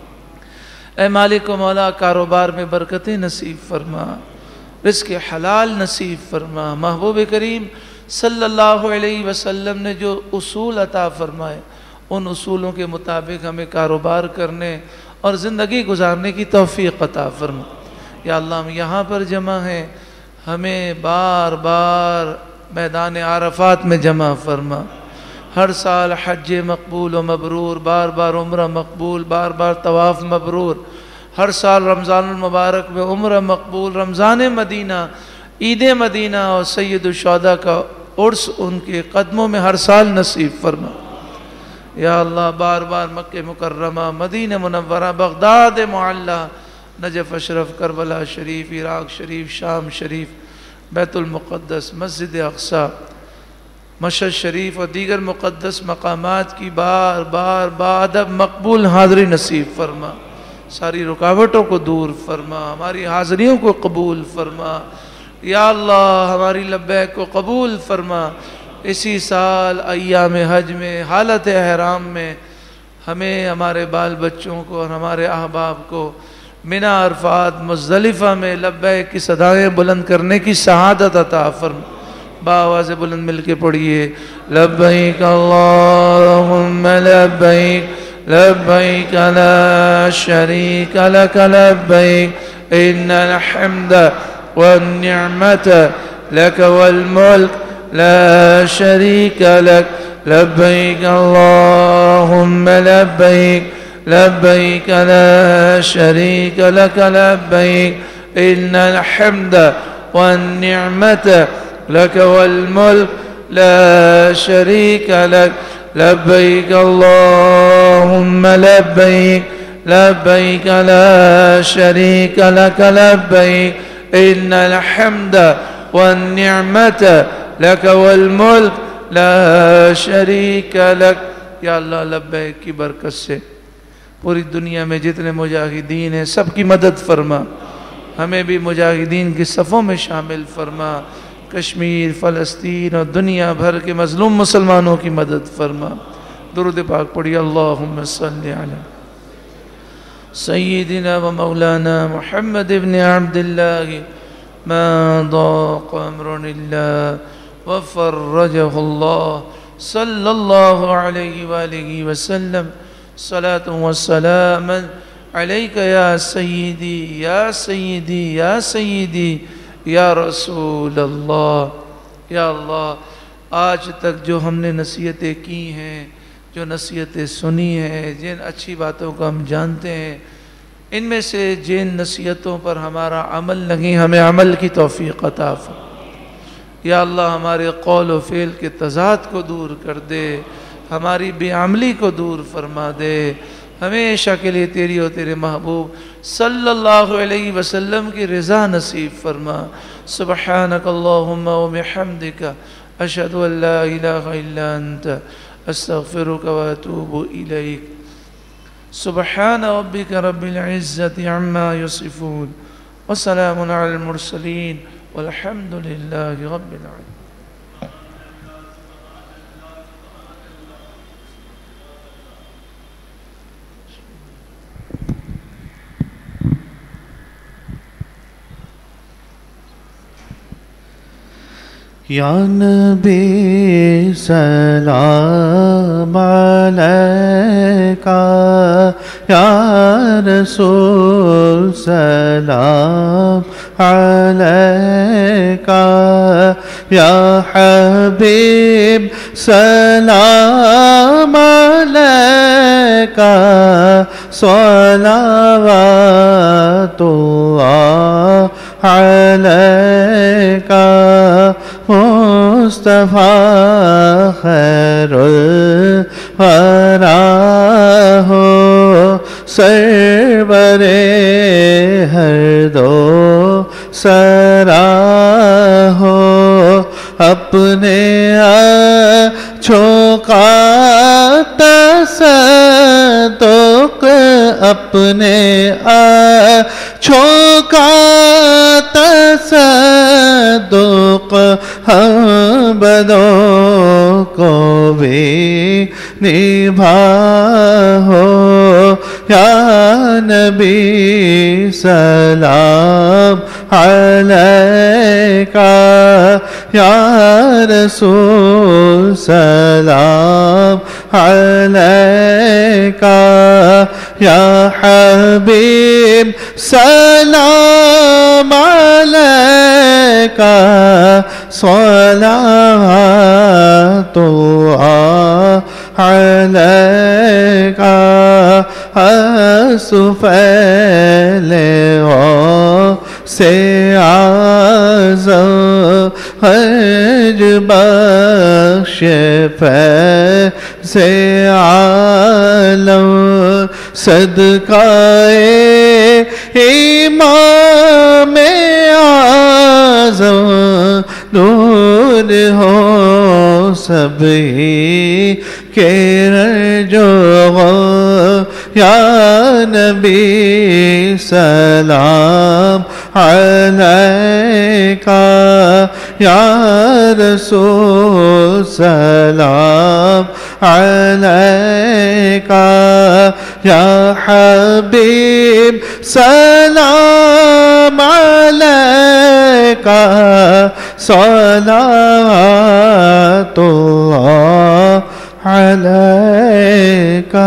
اے مالک و مولا، کاروبار میں برکتیں نصیب فرما، رزق حلال نصیب فرما۔ محبوب کریم صلی اللہ علیہ وسلم نے جو اصول عطا فرمائے، ان اصولوں کے مطابق ہمیں کاروبار کرنے اور زندگی گزارنے کی توفیق عطا فرما۔ یا اللہ ہم یہاں پر جمع ہیں، ہمیں بار بار میدان عرفات میں جمع فرما۔ ہر سال حج مقبول و مبرور، بار بار عمرہ مقبول، بار بار طواف مبرور، ہر سال رمضان المبارک میں عمرہ مقبول، رمضان مدینہ، عید مدینہ اور سید الشہداء کا عرس ان کے قدموں میں ہر سال نصیب فرما۔ یا اللہ بار بار مکہ مکرمہ، مدینہ منورہ، بغداد معلیٰ، نجف اشرف، کربلا شریف، عراق شریف، شام شریف، بیت المقدس، مسجد اقصی، مشہد شریف اور دیگر مقدس مقامات کی بار بار بادب مقبول حاضری نصیب فرما۔ ساری رکاوٹوں کو دور فرما، ہماری حاضریوں کو قبول فرما۔ یا اللہ ہماری لبیک کو قبول فرما۔ اسی سال ایام حج میں حالت احرام میں ہمیں، ہمارے بال بچوں کو اور ہمارے احباب کو منی، عرفات، مزدلفہ میں لبیک کی صدائیں بلند کرنے کی سعادت عطا فرما۔ بآواز بلند مل کے پڑھیے، لبیک اللہم لبیک، لبیک لا شریک لک لبیک، ان الحمد والنعمت لک والملک لا شریک لک، لبیک اللہم لبیک، لبیک لا شریک لک لبیک، ان الحمد والنعمت لک والملک لا شریک لک، لبیک اللہم لبیک، لبیک لا شریک لک لبیک، ان الحمد والنعمت لک والملک لا شریک لک۔ یا اللہ لبیک کی برکت سے پوری دنیا میں جتنے مجاہدین ہیں سب کی مدد فرما، ہمیں بھی مجاہدین کی صفوں میں شامل فرما۔ کشمیر، فلسطین اور دنیا بھر کے مظلوم مسلمانوں کی مدد فرما۔ درود پاک پڑھی، اللہم صلی علی سیدنا و مولانا محمد ابن عبداللہ ما ضاق امر اللہ وفرجہ اللہ صلی اللہ علیہ وآلہ وسلم۔ صلاة و سلام علیکہ یا سیدی یا سیدی یا سیدی یا رسول اللہ۔ یا اللہ آج تک جو ہم نے نصیحتیں کی ہیں، جو نصیحتیں سنی ہیں، جن اچھی باتوں کو ہم جانتے ہیں، ان میں سے جن نصیحتوں پر ہمارا عمل نہیں، ہمیں عمل کی توفیق عطا فرما۔ یا اللہ ہمارے قول و فعل کے تضاد کو دور کر دے، ہماری بے عملی کو دور فرما دے، ہمیشہ کے لیے تیری اور تیرے محبوب صلی اللہ علیہ وسلم کی رضا نصیب فرما۔ سبحانک اللہم و بحمدک، اشہد ان لا الہ الا انت، استغفرک و اتوب الیک۔ سبحان ربک رب العزت عما یصفون، وسلام علی المرسلین، والحمد للہ رب العالمین۔ یا نبی سلام علیکہ، یا رسول سلام علیکہ یا حبیب سلام علیکہ صلوات اللہ علیکہ مصطفیٰ خیر الورا ہو سرور ہر دو سرا ہو اپنے آنچھوں کا تصدق اپنے آنچھوں کا تصدق ہم بدوں کو بھی نبھاؤ یا نبی سلام علیکہ یا رسول سلام علیکہ یا حبیب سلام علیکہ صلوات اللہ علیکہ سفیل سے اعظم حج بخش فیض عالم صدقہ امام اعظم نور ہو سبھی کے رجو یا نبی سلام علیکہ یا رسول سلام علیکہ یا حبیب سلام علیکہ صلوات اللہ علیکہ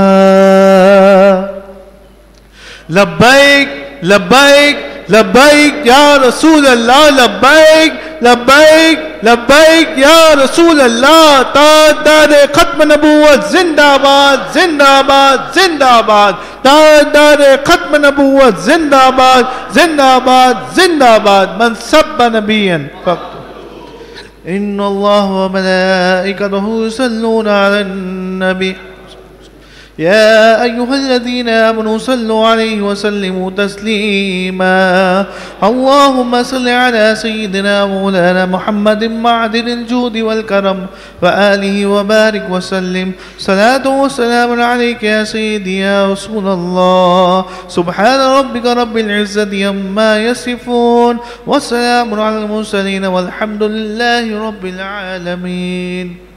لبیک لبیک لبیک یا رسول اللہ لبیک لبیک لبیک یا رسول اللہ تاجدار ختم نبوت زندہ باد زندہ باد زندہ باد تاجدار ختم نبوت زندہ باد زندہ باد زندہ باد من سب نبیا فقط ان اللہ وملائکتہ یصلون علی النبی يا أيها الذين آمنوا صلوا عليه وسلموا تسليما اللهم صل على سيدنا مولانا محمد معدن الجود والكرم وآله وبارك وسلم صلاة وسلام عليك يا سيدي يا رسول الله سبحان ربك رب العزة عما يصفون وسلام على المرسلين والحمد لله رب العالمين